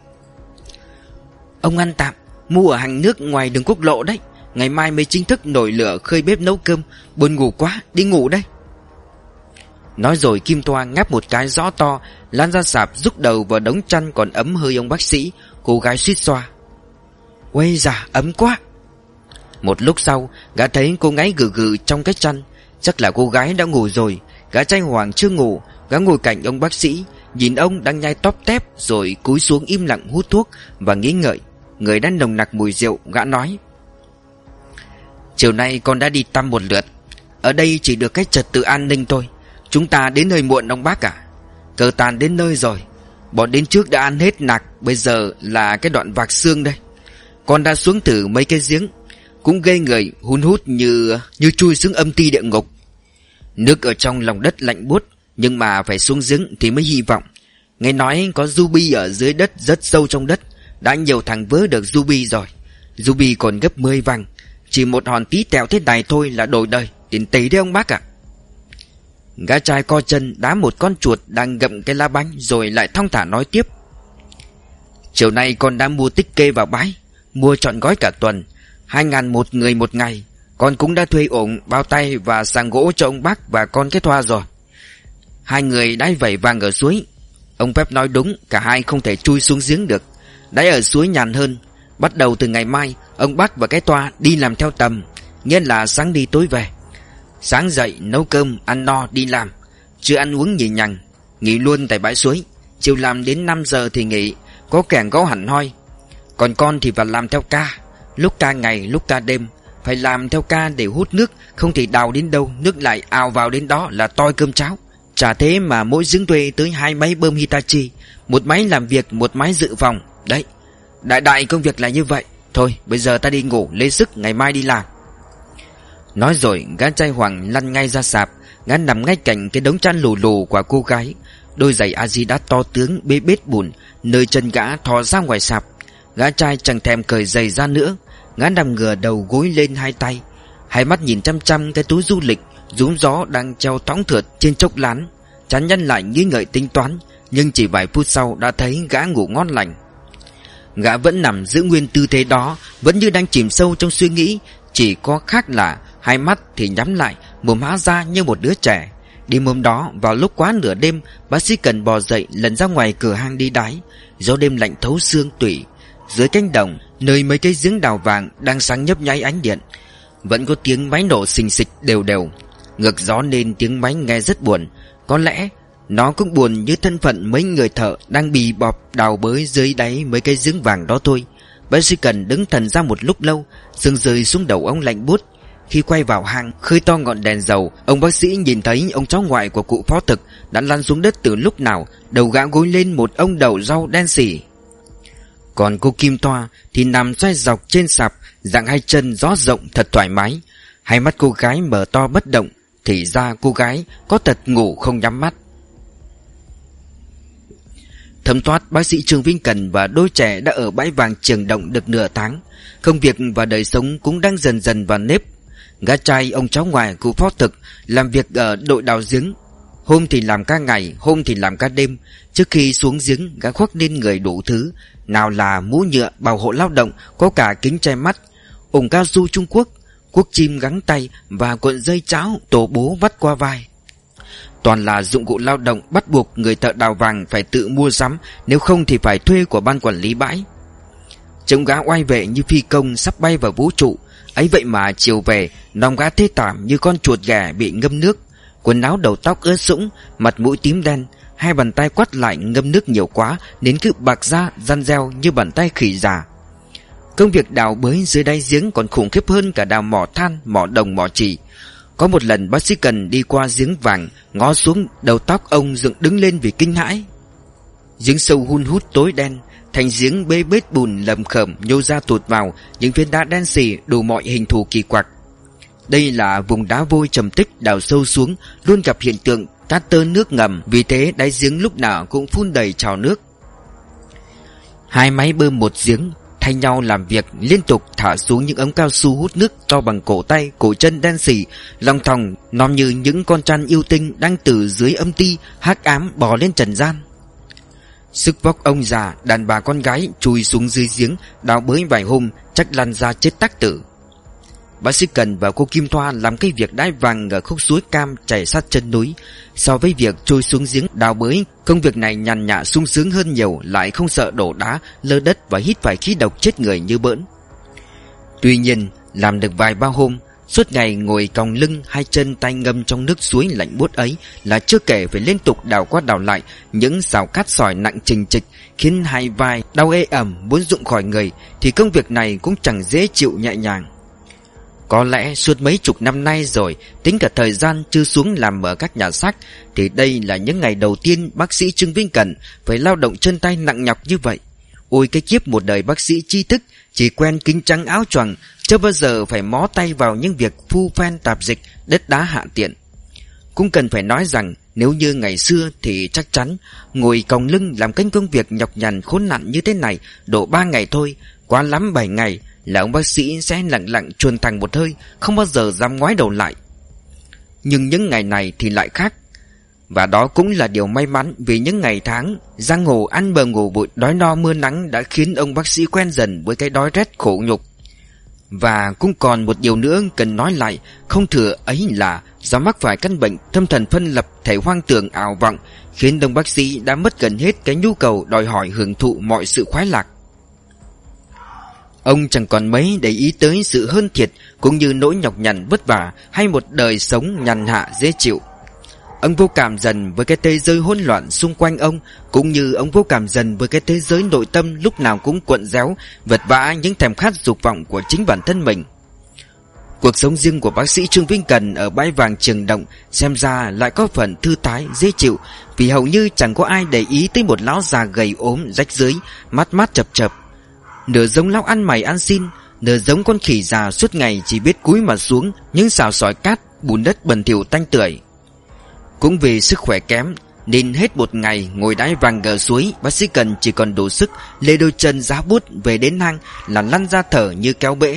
"Ông ăn tạm, mua ở hàng nước ngoài đường quốc lộ đấy. Ngày mai mới chính thức nổi lửa khơi bếp nấu cơm. Buồn ngủ quá, đi ngủ đây." Nói rồi Kim Thoa ngáp một cái rõ to, lan ra sạp rúc đầu vào đống chăn còn ấm hơi ông bác sĩ. Cô gái suýt xoa: "Ôi già, ấm quá." Một lúc sau, gã thấy cô ngáy gừ gừ trong cái chăn. Chắc là cô gái đã ngủ rồi. Gã trai Hoàng chưa ngủ. Gã ngồi cạnh ông bác sĩ, nhìn ông đang nhai tóp tép, rồi cúi xuống im lặng hút thuốc và nghĩ ngợi. Người đã nồng nặc mùi rượu. Gã nói: "Chiều nay con đã đi tăm một lượt. Ở đây chỉ được cái trật tự an ninh thôi. Chúng ta đến hơi muộn ông bác à. Cờ tàn đến nơi rồi. Bọn đến trước đã ăn hết nạc, bây giờ là cái đoạn vạc xương đây. Con đã xuống thử mấy cái giếng, cũng ghê người, hun hút như như chui xuống âm ti địa ngục. Nước ở trong lòng đất lạnh buốt, nhưng mà phải xuống giếng thì mới hy vọng. Nghe nói có ruby ở dưới đất rất sâu trong đất. Đã nhiều thằng vớ được ruby rồi. Ruby còn gấp mười vàng. Chỉ một hòn tí tẹo thế này thôi là đổi đời. Tiền tỷ đấy ông bác ạ." Gã trai co chân đá một con chuột đang gặm cái lá bánh, rồi lại thong thả nói tiếp: "Chiều nay con đã mua tích kê vào bãi, mua trọn gói cả tuần, Hai ngàn một người một ngày. Con cũng đã thuê ổn, bao tay và sàng gỗ cho ông bác và con cái Thoa rồi. Hai người đáy vẩy vàng ở suối. Ông Phép nói đúng, cả hai không thể chui xuống giếng được. Đáy ở suối nhàn hơn. Bắt đầu từ ngày mai, ông bác và cái Thoa đi làm theo tầm, nghĩa là sáng đi tối về. Sáng dậy nấu cơm, ăn no đi làm. Chưa ăn uống nhì nhằng, nghỉ luôn tại bãi suối. Chiều làm đến năm giờ thì nghỉ, có kẻng gõ hẳn hoi. Còn con thì phải làm theo ca, lúc ca ngày lúc ca đêm. Phải làm theo ca để hút nước, không thể đào đến đâu nước lại ào vào đến đó là toi cơm cháo. Chả thế mà mỗi giếng thuê tới hai máy bơm Hitachi, một máy làm việc, một máy dự phòng. Đấy, đại đại công việc là như vậy. Thôi bây giờ ta đi ngủ lấy sức ngày mai đi làm." Nói rồi gã trai Hoàng lăn ngay ra sạp. Gã nằm ngay cạnh cái đống chăn lù lù của cô gái. Đôi giày Adidas to tướng bê bết bùn, nơi chân gã thò ra ngoài sạp. Gã trai chẳng thèm cởi giày ra nữa. Gã nằm ngửa đầu gối lên hai tay, hai mắt nhìn chăm chăm cái túi du lịch rúm gió đang treo thõng thượt trên chốc lán. Chán nhân lại nghĩ ngợi tính toán, nhưng chỉ vài phút sau đã thấy gã ngủ ngon lành. Gã vẫn nằm giữ nguyên tư thế đó, vẫn như đang chìm sâu trong suy nghĩ. Chỉ có khác là hai mắt thì nhắm lại, mồm há ra như một đứa trẻ. Đêm hôm đó vào lúc quá nửa đêm, bác sĩ Cần bò dậy lần ra ngoài cửa hang đi đái. Gió đêm lạnh thấu xương tủy. Dưới cánh đồng, nơi mấy cái giếng đào vàng đang sáng nhấp nháy ánh điện, vẫn có tiếng máy nổ xình xịch đều đều. Ngược gió nên tiếng máy nghe rất buồn. Có lẽ nó cũng buồn như thân phận mấy người thợ đang bì bọp đào bới dưới đáy mấy cái giếng vàng đó thôi. Bác sĩ Cần đứng thần ra một lúc lâu, sương rơi xuống đầu ông lạnh buốt. Khi quay vào hang khơi to ngọn đèn dầu, ông bác sĩ nhìn thấy ông cháu ngoại của cụ phó thực đã lăn xuống đất từ lúc nào. Đầu gã gối lên một ông đầu rau đen xỉ. Còn cô Kim Thoa thì nằm xoay dọc trên sạp, dạng hai chân gió rộng thật thoải mái. Hai mắt cô gái mở to bất động, thì ra cô gái có tật ngủ không nhắm mắt. Thấm thoát bác sĩ Trương Vĩnh Cần và đôi trẻ đã ở bãi vàng Trường Động được nửa tháng. Công việc và đời sống cũng đang dần dần vào nếp. Gã trai ông cháu ngoại của phó thực làm việc ở đội đào giếng. Hôm thì làm ca ngày, hôm thì làm ca đêm. Trước khi xuống giếng, gã khoác lên người đủ thứ, nào là mũ nhựa bảo hộ lao động, có cả kính che mắt, ủng cao su Trung Quốc, cuốc chim gắn tay và cuộn dây cháo tổ bố vắt qua vai. Toàn là dụng cụ lao động bắt buộc người thợ đào vàng phải tự mua sắm, nếu không thì phải thuê của ban quản lý bãi. Trông gã oai vệ như phi công sắp bay vào vũ trụ. Ấy vậy mà chiều về, nòng gã thê thảm như con chuột ghẻ bị ngâm nước. Quần áo đầu tóc ướt sũng, mặt mũi tím đen, hai bàn tay quắt lại ngâm nước nhiều quá đến cứ bạc ra răn reo như bàn tay khỉ già. Công việc đào bới dưới đáy giếng còn khủng khiếp hơn cả đào mỏ than, mỏ đồng, mỏ chì. Có một lần bác sĩ Cần đi qua giếng vàng, ngó xuống, đầu tóc ông dựng đứng lên vì kinh hãi. Giếng sâu hun hút tối đen, thành giếng bê bết bùn lầm khởm nhô ra tụt vào những viên đá đen xì đủ mọi hình thù kỳ quặc. Đây là vùng đá vôi trầm tích đào sâu xuống, luôn gặp hiện tượng cát tơ nước ngầm, vì thế đáy giếng lúc nào cũng phun đầy trào nước. Hai máy bơm một giếng thay nhau làm việc, liên tục thả xuống những ống cao su hút nước to bằng cổ tay, cổ chân đen xì, lòng thòng nom như những con trăn yêu tinh đang từ dưới âm ti hắc ám bò lên trần gian. Sức vóc ông già, đàn bà con gái chui xuống dưới giếng đào bới vài hôm chắc lăn ra chết tắc tử. Bác sĩ Cần và cô Kim Thoa làm cái việc đái vàng ở khúc suối cam chảy sát chân núi. So với việc trôi xuống giếng đào bới, công việc này nhàn nhã sung sướng hơn nhiều, lại không sợ đổ đá, lơ đất và hít phải khí độc chết người như bỡn. Tuy nhiên, làm được vài ba hôm, suốt ngày ngồi còng lưng, hai chân tay ngâm trong nước suối lạnh buốt ấy là chưa kể phải liên tục đào qua đào lại những xào cát sỏi nặng trình trịch, khiến hai vai đau ê ẩm muốn rụng khỏi người, thì công việc này cũng chẳng dễ chịu nhẹ nhàng. Có lẽ suốt mấy chục năm nay rồi, tính cả thời gian chưa xuống làm ở các nhà xác, thì đây là những ngày đầu tiên bác sĩ Trương Vinh Cần phải lao động chân tay nặng nhọc như vậy. Ôi cái kiếp một đời bác sĩ tri thức, chỉ quen kính trắng áo choàng, chưa bao giờ phải mó tay vào những việc phu phen tạp dịch, đất đá hạ tiện. Cũng cần phải nói rằng nếu như ngày xưa thì chắc chắn ngồi còng lưng làm kênh công việc nhọc nhằn khốn nạn như thế này độ ba ngày thôi, quá lắm bảy ngày là ông bác sĩ sẽ lặng lặng chuồn thẳng một hơi, không bao giờ dám ngoái đầu lại. Nhưng những ngày này thì lại khác. Và đó cũng là điều may mắn, vì những ngày tháng giang hồ ăn bờ ngủ bụi, đói no mưa nắng đã khiến ông bác sĩ quen dần với cái đói rét khổ nhục. Và cũng còn một điều nữa cần nói lại không thừa, ấy là do mắc phải căn bệnh tâm thần phân lập thể hoang tưởng ảo vọng, khiến ông bác sĩ đã mất gần hết cái nhu cầu đòi hỏi hưởng thụ mọi sự khoái lạc. Ông chẳng còn mấy để ý tới sự hơn thiệt cũng như nỗi nhọc nhằn vất vả hay một đời sống nhàn hạ dễ chịu. Ông vô cảm dần với cái thế giới hỗn loạn xung quanh ông, cũng như ông vô cảm dần với cái thế giới nội tâm lúc nào cũng cuộn réo, vật vã những thèm khát dục vọng của chính bản thân mình. Cuộc sống riêng của bác sĩ Trương Vinh Cần ở bãi vàng Trường Động xem ra lại có phần thư thái, dễ chịu, vì hầu như chẳng có ai để ý tới một lão già gầy ốm, rách rưới, mắt mắt chập chập. Nửa giống lão ăn mày ăn xin, nửa giống con khỉ già suốt ngày chỉ biết cúi mặt xuống những xào sỏi cát, bùn đất bẩn thỉu tanh tưởi. Cũng vì sức khỏe kém nên hết một ngày ngồi đáy vàng gờ suối, bác sĩ Cần chỉ còn đủ sức lê đôi chân giá bút về đến hang là lăn ra thở như kéo bể.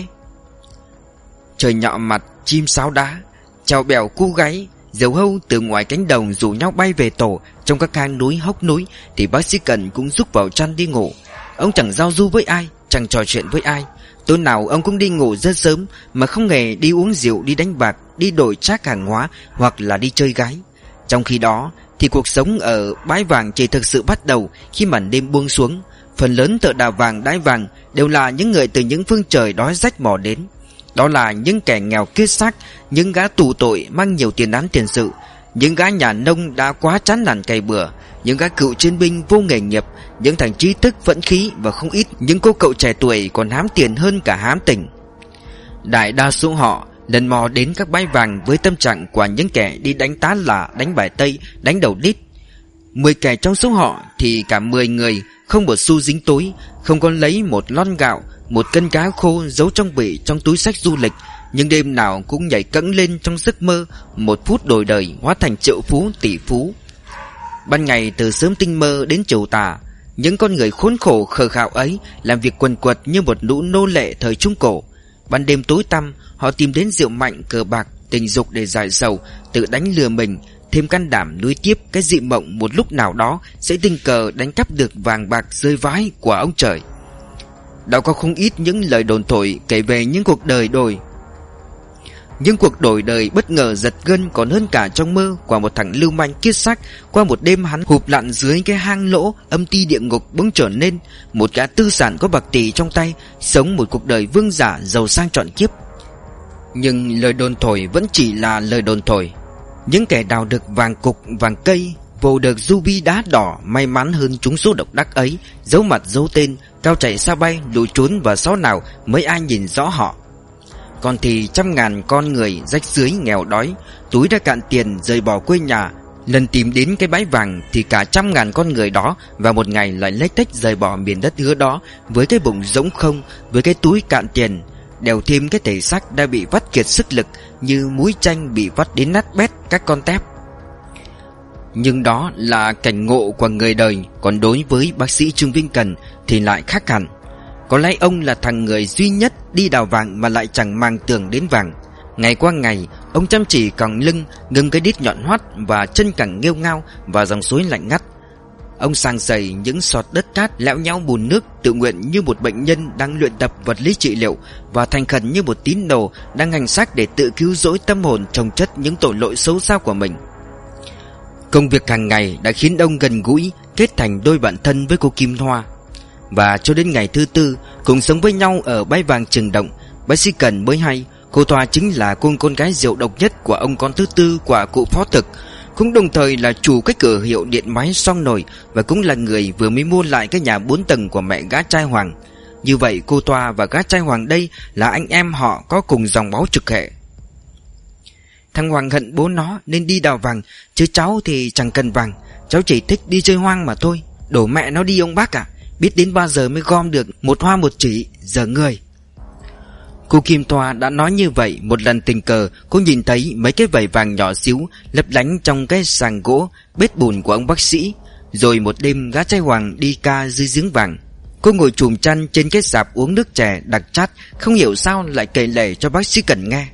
Trời nhọ mặt, chim sáo đá, chèo bèo cu gáy, diều hâu từ ngoài cánh đồng rủ nhau bay về tổ. Trong các hang núi hốc núi thì bác sĩ Cần cũng rúc vào chăn đi ngủ. Ông chẳng giao du với ai, chẳng trò chuyện với ai. Tối nào ông cũng đi ngủ rất sớm, mà không hề đi uống rượu, đi đánh bạc, đi đổi trác hàng hóa hoặc là đi chơi gái. Trong khi đó thì cuộc sống ở bãi vàng chỉ thực sự bắt đầu khi màn đêm buông xuống. Phần lớn thợ đào vàng đáy vàng đều là những người từ những phương trời đói rách mò đến. Đó là những kẻ nghèo kiết xác, những gã tù tội mang nhiều tiền án tiền sự, những gã nhà nông đã quá chán nản cày bừa, những gã cựu chiến binh vô nghề nghiệp, những thằng trí thức vẫn khí, và không ít những cô cậu trẻ tuổi còn hám tiền hơn cả hám tình. Đại đa số họ lần mò đến các bãi vàng với tâm trạng của những kẻ đi đánh tá lả, đánh bài tây, đánh đầu đít. Mười kẻ trong số họ thì cả mười người không một xu dính túi, không có lấy một lon gạo, một cân cá khô giấu trong bì trong túi xách du lịch, nhưng đêm nào cũng nhảy cẫng lên trong giấc mơ, một phút đổi đời hóa thành triệu phú tỷ phú. Ban ngày từ sớm tinh mơ đến chiều tà, những con người khốn khổ khờ khạo ấy làm việc quần quật như một lũ nô lệ thời Trung Cổ. Ban đêm tối tăm, họ tìm đến rượu mạnh, cờ bạc, tình dục để giải sầu, tự đánh lừa mình, thêm can đảm nuối tiếp cái dị mộng một lúc nào đó sẽ tình cờ đánh cắp được vàng bạc rơi vãi của ông trời. Đã có không ít những lời đồn thổi kể về những cuộc đời đổi Những cuộc đổi đời bất ngờ giật gân còn hơn cả trong mơ của một thằng lưu manh kiết xác. Qua một đêm hắn hụp lặn dưới cái hang lỗ âm ti địa ngục, bỗng trở nên một gã tư sản có bạc tỷ trong tay, sống một cuộc đời vương giả giàu sang trọn kiếp. Nhưng lời đồn thổi vẫn chỉ là lời đồn thổi. Những kẻ đào được vàng cục, vàng cây, vồ được ruby đá đỏ, may mắn hơn chúng số độc đắc ấy, giấu mặt giấu tên, cao chạy xa bay, lùi trốn, và số nào mấy ai nhìn rõ họ. Còn thì trăm ngàn con người rách rưới nghèo đói, túi đã cạn tiền, rời bỏ quê nhà, Lần tìm đến cái bãi vàng thì cả trăm ngàn con người đó vào một ngày lại lếch thếch rời bỏ miền đất hứa đó, với cái bụng rỗng không, với cái túi cạn tiền, đèo thêm cái thể xác đã bị vắt kiệt sức lực như múi chanh bị vắt đến nát bét các con tép. Nhưng đó là cảnh ngộ của người đời, còn đối với bác sĩ Trương Vĩnh Cần thì lại khác hẳn. Có lẽ ông là thằng người duy nhất đi đào vàng mà lại chẳng màng tưởng đến vàng. Ngày qua ngày, ông chăm chỉ còng lưng, ngưng cái đít nhọn hoắt và chân cẳng nghêu ngao vào dòng suối lạnh ngắt. Ông sang sầy những sọt đất cát lẽo nhẽo bùn nước, tự nguyện như một bệnh nhân đang luyện tập vật lý trị liệu, và thành khẩn như một tín đồ đang hành xác để tự cứu rỗi tâm hồn chồng chất những tội lỗi xấu xa của mình. Công việc hàng ngày đã khiến ông gần gũi, kết thành đôi bạn thân với cô Kim Thoa. Và cho đến ngày thứ tư, cùng sống với nhau ở bãi vàng Trường Động, bác sĩ Cần mới hay cô Thoa chính là cô con gái rượu độc nhất của ông con thứ tư của cụ Phó Thực, cũng đồng thời là chủ cái cửa hiệu điện máy Song Nổi, và cũng là người vừa mới mua lại cái nhà bốn tầng của mẹ gã trai Hoàng. Như vậy cô Thoa và gã trai Hoàng đây là anh em họ có cùng dòng máu trực hệ. Thằng Hoàng hận bố nó nên đi đào vàng, chứ cháu thì chẳng cần vàng, cháu chỉ thích đi chơi hoang mà thôi. Đổ mẹ nó đi ông bác ạ, biết đến bao giờ mới gom được một hoa một chỉ, giờ người. Cô Kim Thoa đã nói như vậy một lần tình cờ cô nhìn thấy mấy cái vảy vàng nhỏ xíu lấp lánh trong cái sàng gỗ bết bùn của ông bác sĩ. Rồi một đêm gã trai Hoàng đi ca dưới giếng vàng, cô ngồi chùm chăn trên cái sạp uống nước chè đặc chát, không hiểu sao lại kể lể cho bác sĩ Cần nghe.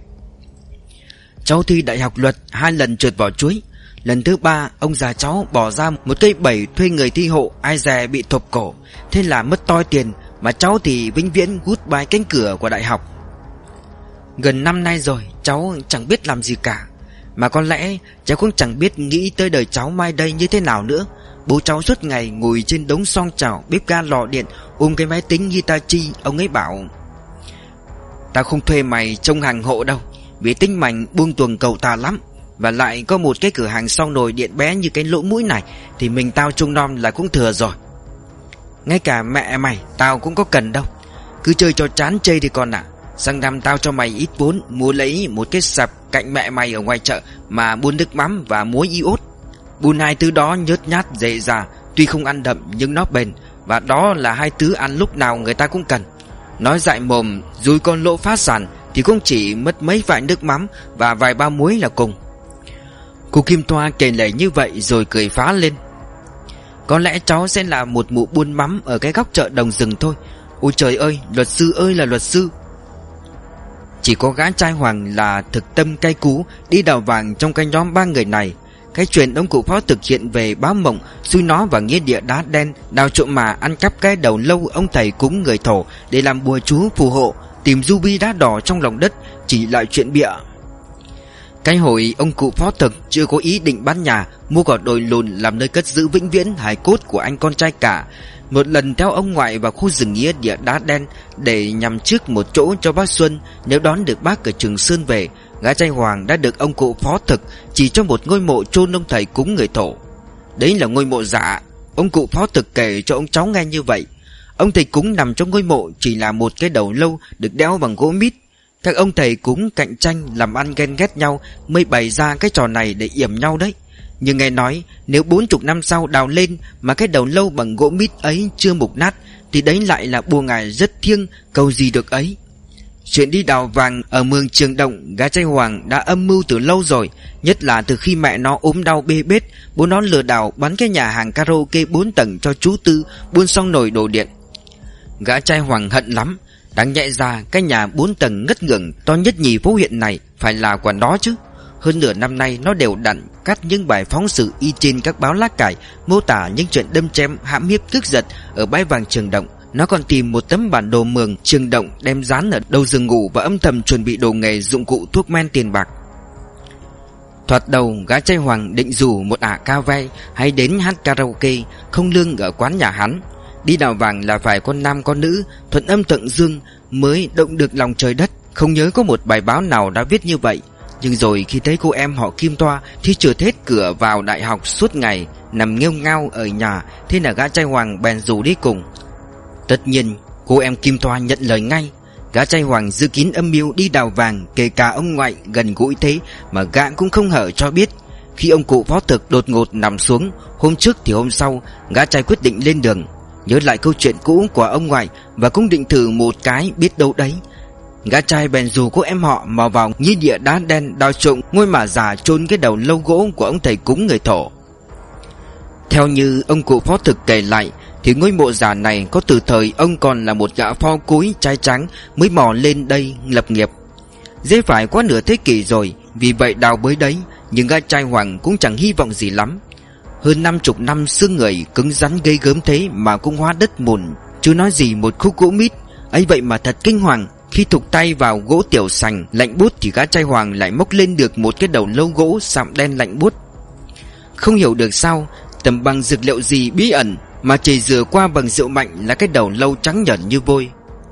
Cháu thi đại học luật hai lần trượt vỏ chuối. Lần thứ ba ông già cháu bỏ ra một cây bẩy thuê người thi hộ, ai dè bị thộp cổ, thế là mất toi tiền, mà cháu thì vĩnh viễn hút bài cánh cửa của đại học. Gần năm nay rồi cháu chẳng biết làm gì cả, mà có lẽ cháu cũng chẳng biết nghĩ tới đời cháu mai đây như thế nào nữa. Bố cháu suốt ngày ngồi trên đống xoong chảo, bếp ga lò điện, ôm cái máy tính Hitachi. Ông ấy bảo: tao không thuê mày trông hàng hộ đâu, vì tính mảnh buông tuồng cầu ta lắm, và lại có một cái cửa hàng Song Nồi điện bé như cái lỗ mũi này thì mình tao trông nom là cũng thừa rồi. Ngay cả mẹ mày tao cũng có cần đâu, cứ chơi cho chán chơi thì con ạ. Sang năm tao cho mày ít vốn mua lấy một cái sạp cạnh mẹ mày ở ngoài chợ mà buôn nước mắm và muối iốt. Buôn hai thứ đó nhớt nhát dễ dà, tuy không ăn đậm nhưng nó bền, và đó là hai thứ ăn lúc nào người ta cũng cần. Nói dại mồm, rồi con lỗ phá sản thì cũng chỉ mất mấy vại nước mắm và vài ba muối là cùng. Cô Kim Thoa kể lể như vậy rồi cười phá lên: có lẽ cháu sẽ là một mụ buôn mắm ở cái góc chợ Đồng Rừng thôi. Ôi trời ơi, luật sư ơi là luật sư. Chỉ có gã trai Hoàng là thực tâm cay cú đi đào vàng trong cái nhóm ba người này. Cái chuyện ông cụ Phó thực hiện về báo mộng xui nó vào nghĩa địa đá đen, đào trộm mà ăn cắp cái đầu lâu ông thầy cúng người thổ để làm bùa chú phù hộ, tìm ruby đá đỏ trong lòng đất chỉ lại chuyện bịa. Cái hồi ông cụ Phó thực chưa có ý định bán nhà, mua cỏ đồi lùn làm nơi cất giữ vĩnh viễn hài cốt của anh con trai cả, một lần theo ông ngoại vào khu rừng nghĩa địa đá đen để nhằm trước một chỗ cho bác Xuân nếu đón được bác ở Trường Sơn về, gã trai Hoàng đã được ông cụ Phó thực chỉ cho một ngôi mộ chôn ông thầy cúng người thổ. Đấy là ngôi mộ giả. Ông cụ Phó thực kể cho ông cháu nghe như vậy. Ông thầy cúng nằm trong ngôi mộ chỉ là một cái đầu lâu được đẽo bằng gỗ mít. Các ông thầy cúng cạnh tranh làm ăn ghen ghét nhau mới bày ra cái trò này để yểm nhau đấy. Nhưng nghe nói nếu bốn chục năm sau đào lên mà cái đầu lâu bằng gỗ mít ấy chưa mục nát thì đấy lại là bùa ngải rất thiêng, cầu gì được ấy. Chuyện đi đào vàng ở mường Trường Động, gã trai Hoàng đã âm mưu từ lâu rồi, nhất là từ khi mẹ nó ốm đau bê bết, bố nó lừa đảo bán cái nhà hàng karaoke bốn tầng cho chú Tư buôn xong nồi đồ điện. Gã trai Hoàng hận lắm. Đáng nhẽ ra cái nhà bốn tầng ngất ngưởng to nhất nhì phố huyện này phải là quán đó chứ. Hơn nửa năm nay nó đều đặn cắt những bài phóng sự y trên các báo lá cải, mô tả những chuyện đâm chém hãm hiếp cướp giật ở bãi vàng Trường Động. Nó còn tìm một tấm bản đồ mường Trường Động đem dán ở đầu giường ngủ và âm thầm chuẩn bị đồ nghề, dụng cụ, thuốc men, tiền bạc. Thoạt đầu gã trai Hoàng định rủ một ả cao vai hay đến hát karaoke không lương ở quán nhà hắn. Đi đào vàng là phải con nam con nữ, thuận âm thuận dương mới động được lòng trời đất. Không nhớ có một bài báo nào đã viết như vậy. Nhưng rồi khi thấy cô em họ Kim Thoa thì trượt hết cửa vào đại học suốt ngày nằm nghêu ngao ở nhà, thế là gã trai Hoàng bèn rủ đi cùng. Tất nhiên cô em Kim Thoa nhận lời ngay. Gã trai Hoàng dự kín âm mưu đi đào vàng, kể cả ông ngoại gần gũi thế mà gã cũng không hở cho biết. khi ông cụ phó thực đột ngột nằm xuống. Hôm trước thì hôm sau, gã trai quyết định lên đường, nhớ lại câu chuyện cũ của ông ngoại và cũng định thử một cái biết đâu đấy. Gã trai bèn rủ cô em họ mò vào như địa đá đen đào trộm ngôi mả già chôn cái đầu lâu gỗ của ông thầy cúng người Thổ. Theo như ông cụ phó thực kể lại thì ngôi mộ già này có từ thời ông còn là một gã pho cúi trai trắng mới mò lên đây lập nghiệp. Dễ phải quá nửa thế kỷ rồi, vì vậy đào bới đấy, nhưng gã trai Hoàng cũng chẳng hy vọng gì lắm. Hơn năm chục năm xương người cứng rắn ghê gớm thế mà cũng hóa đất mùn, chứ nói gì một khúc gỗ mít. Ấy vậy mà thật kinh hoàng, khi thục tay vào gỗ tiểu sành lạnh buốt thì gã trai Hoàng lại móc lên được một cái đầu lâu gỗ sạm đen lạnh buốt. Không hiểu được sao, tầm bằng dược liệu gì bí ẩn mà chỉ rửa qua bằng rượu mạnh là cái đầu lâu trắng nhợt như vôi.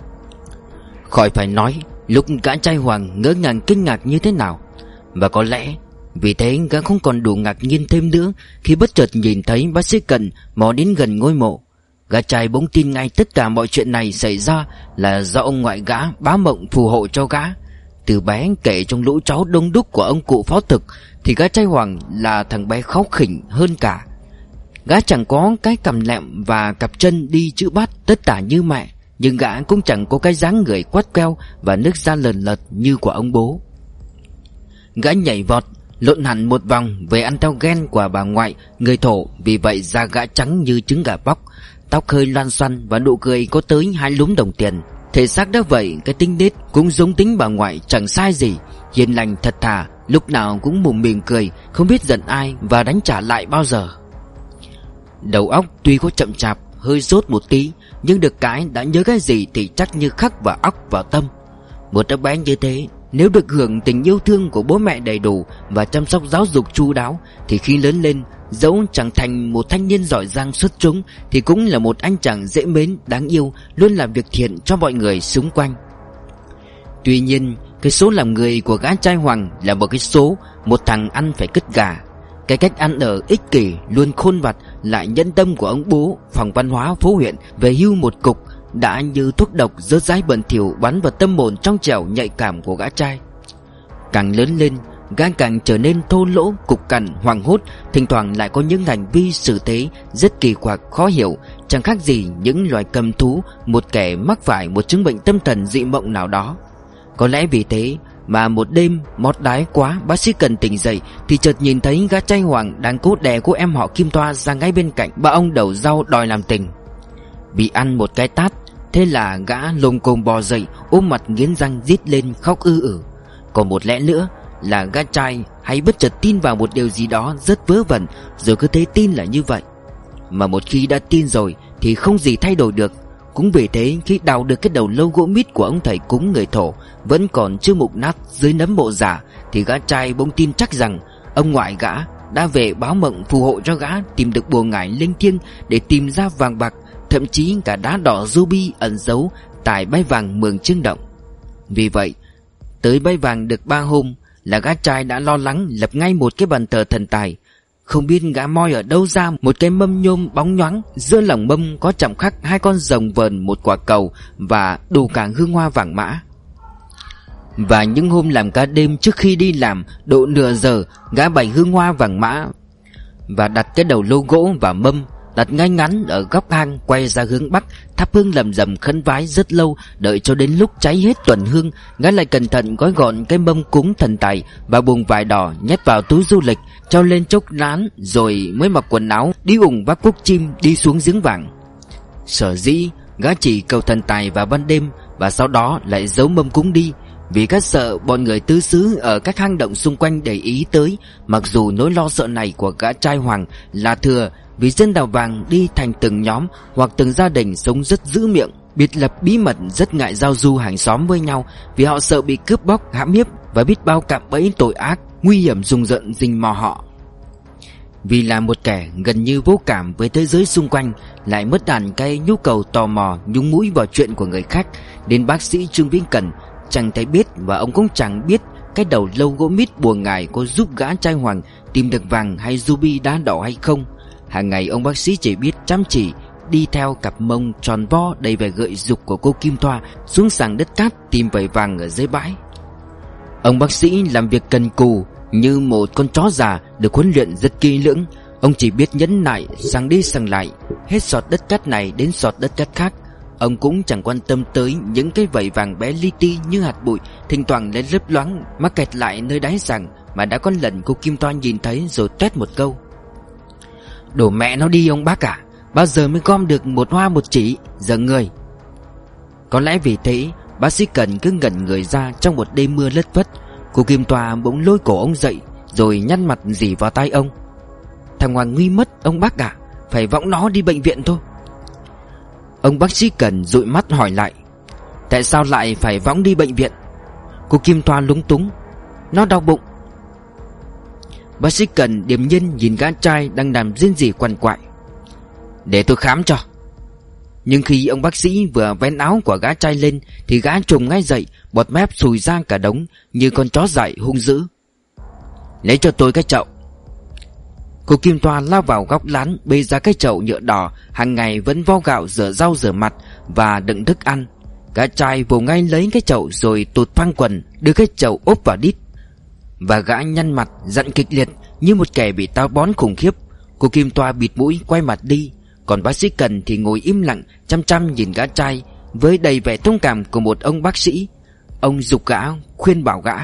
Khỏi phải nói lúc gã trai Hoàng ngỡ ngàng kinh ngạc như thế nào. Và có lẽ vì thế gã không còn đủ ngạc nhiên thêm nữa khi bất chợt nhìn thấy bác sĩ Cận mò đến gần ngôi mộ. Gã trai bỗng tin ngay tất cả mọi chuyện này xảy ra là do ông ngoại gã bá mộng phù hộ cho gã. Từ bé kể trong lũ cháu đông đúc của ông cụ phó thực thì gã trai Hoàng là thằng bé kháu khỉnh hơn cả. Gã chẳng có cái cằm lẹm và cặp chân đi chữ bát tất tả như mẹ, nhưng gã cũng chẳng có cái dáng người quắt queo và nước da lờn lợt như của ông bố. Gã nhảy vọt lộn hẳn một vòng về ăn theo ghen của bà ngoại người Thổ, vì vậy da gã trắng như trứng gà bóc, tóc hơi loăn xoăn và nụ cười có tới hai lúm đồng tiền. Thể xác đã vậy, cái tính nết cũng giống tính bà ngoại chẳng sai gì, hiền lành thật thà, lúc nào cũng mồm mỉm cười, không biết giận ai và đánh trả lại bao giờ. Đầu óc tuy có chậm chạp, hơi dốt một tí, nhưng được cái đã nhớ cái gì thì chắc như khắc vào óc vào tâm. Một đứa bé như thế, nếu được hưởng tình yêu thương của bố mẹ đầy đủ và chăm sóc giáo dục chu đáo thì khi lớn lên, dẫu chẳng thành một thanh niên giỏi giang xuất chúng thì cũng là một anh chàng dễ mến, đáng yêu, luôn làm việc thiện cho mọi người xung quanh. Tuy nhiên, cái số làm người của gã trai Hoàng là một cái số một thằng ăn phải cất gà. Cái cách ăn ở ích kỷ, luôn khôn vặt lại nhẫn tâm của ông bố phòng văn hóa phố huyện về hưu một cục đã như thuốc độc rớt rái bẩn thỉu bắn vào tâm hồn trong trẻo nhạy cảm của gã trai. Càng lớn lên, gã càng trở nên thô lỗ, cục cằn, hoảng hốt, thỉnh thoảng lại có những hành vi xử thế rất kỳ quặc, khó hiểu, chẳng khác gì những loài cầm thú, một kẻ mắc phải một chứng bệnh tâm thần dị mộng nào đó. Có lẽ vì thế mà một đêm mót đái quá, bác sĩ Cần tỉnh dậy thì chợt nhìn thấy gã trai Hoàng đang cố đè cô em họ Kim Thoa ra ngay bên cạnh bà ông đầu rau đòi làm tình. Bị ăn một cái tát, thế là gã lồm cồm bò dậy, ôm mặt nghiến răng rít lên khóc ư ử. Còn một lẽ nữa là gã trai hay bất chợt tin vào một điều gì đó rất vớ vẩn, rồi cứ thế tin là như vậy. Mà một khi đã tin rồi thì không gì thay đổi được. Cũng vì thế khi đào được cái đầu lâu gỗ mít của ông thầy cúng người Thổ vẫn còn chưa mục nát dưới nấm mộ giả, thì gã trai bỗng tin chắc rằng ông ngoại gã đã về báo mộng phù hộ cho gã tìm được bùa ngải linh thiêng để tìm ra vàng bạc, thậm chí cả đá đỏ ruby ẩn giấu tại bãi vàng Mường Trương Động. Vì vậy, tới bãi vàng được ba hôm là gã trai đã lo lắng lập ngay một cái bàn thờ thần tài. Không biết gã moi ở đâu ra một cái mâm nhôm bóng nhoáng, giữa lòng mâm có chạm khắc hai con rồng vờn một quả cầu và đủ cả hương hoa vàng mã. Và những hôm làm ca đêm trước khi đi làm, độ nửa giờ gã bày hương hoa vàng mã và đặt cái đầu lâu gỗ vào mâm, đặt ngay ngắn ở góc hang, quay ra hướng bắc, thắp hương lầm rầm khấn vái rất lâu, đợi cho đến lúc cháy hết tuần hương, gã lại cẩn thận gói gọn cái mâm cúng thần tài và buồng vải đỏ nhét vào túi du lịch, treo lên chốc lán, rồi mới mặc quần áo đi ủng vác cuốc chim đi xuống giếng vàng. Sở dĩ gã chỉ cầu thần tài vào ban đêm và sau đó lại giấu mâm cúng đi, vì gã sợ bọn người tứ xứ ở các hang động xung quanh để ý tới. Mặc dù nỗi lo sợ này của gã trai Hoàng là thừa, vì dân đào vàng đi thành từng nhóm hoặc từng gia đình sống rất giữ miệng, biệt lập bí mật, rất ngại giao du hàng xóm với nhau, vì họ sợ bị cướp bóc, hãm hiếp và biết bao cạm bẫy tội ác nguy hiểm rùng rợn rình mò họ. Vì là một kẻ gần như vô cảm với thế giới xung quanh, lại mất hẳn cái nhu cầu tò mò nhúng mũi vào chuyện của người khác, đến bác sĩ Trương Vĩnh Cần chẳng thấy biết, và ông cũng chẳng biết cái đầu lâu gỗ mít bùa ngải có giúp gã trai Hoàng tìm được vàng hay ruby đá đỏ hay không. Hàng ngày ông bác sĩ chỉ biết chăm chỉ đi theo cặp mông tròn vo đầy vẻ gợi dục của cô Kim Thoa xuống sàng đất cát tìm vẩy vàng ở dưới bãi. Ông bác sĩ làm việc cần cù, Như một con chó già được huấn luyện rất kỹ lưỡng. Ông chỉ biết nhẫn nại sang đi sang lại, hết sọt đất cát này đến sọt đất cát khác. Ông cũng chẳng quan tâm tới những cái vảy vàng bé li ti như hạt bụi thỉnh thoảng lên lấp loáng mắc kẹt lại nơi đáy giảng, mà đã có lần cô Kim Toa nhìn thấy rồi toét một câu: "Đổ mẹ nó đi ông bác à, bao giờ mới gom được một hoa một chỉ, giờ người." Có lẽ vì thế bác sĩ Cần cứ ngẩn người ra trong một đêm mưa lất phất. Cô Kim Toa bỗng lôi cổ ông dậy rồi nhăn mặt rỉ vào tai ông: "Thằng Hoàng nguy mất ông bác à, phải võng nó đi bệnh viện thôi." Ông bác sĩ Cần dụi mắt hỏi lại: "Tại sao lại phải võng đi bệnh viện?" Cô Kim Toa lúng túng: "Nó đau bụng." Bác sĩ Cần điềm nhiên nhìn gã trai đang nằm rên rỉ quằn quại: "Để tôi khám cho." Nhưng khi ông bác sĩ vừa vén áo của gã trai lên thì gã trồm ngay dậy, bọt mép sùi ra cả đống như con chó dại hung dữ. "Lấy cho tôi cái chậu." Cô Kim Toa lao vào góc lán, bê ra cái chậu nhựa đỏ hàng ngày vẫn vo gạo rửa rau rửa mặt và đựng thức ăn. Gã trai vồ ngay lấy cái chậu rồi tụt phăng quần, đưa cái chậu ốp vào đít. Và gã nhăn mặt giận kịch liệt như một kẻ bị táo bón khủng khiếp. Cô Kim Toa bịt mũi quay mặt đi, còn bác sĩ Cần thì ngồi im lặng chăm chăm nhìn gã trai với đầy vẻ thông cảm của một ông bác sĩ. Ông giục gã, khuyên bảo gã: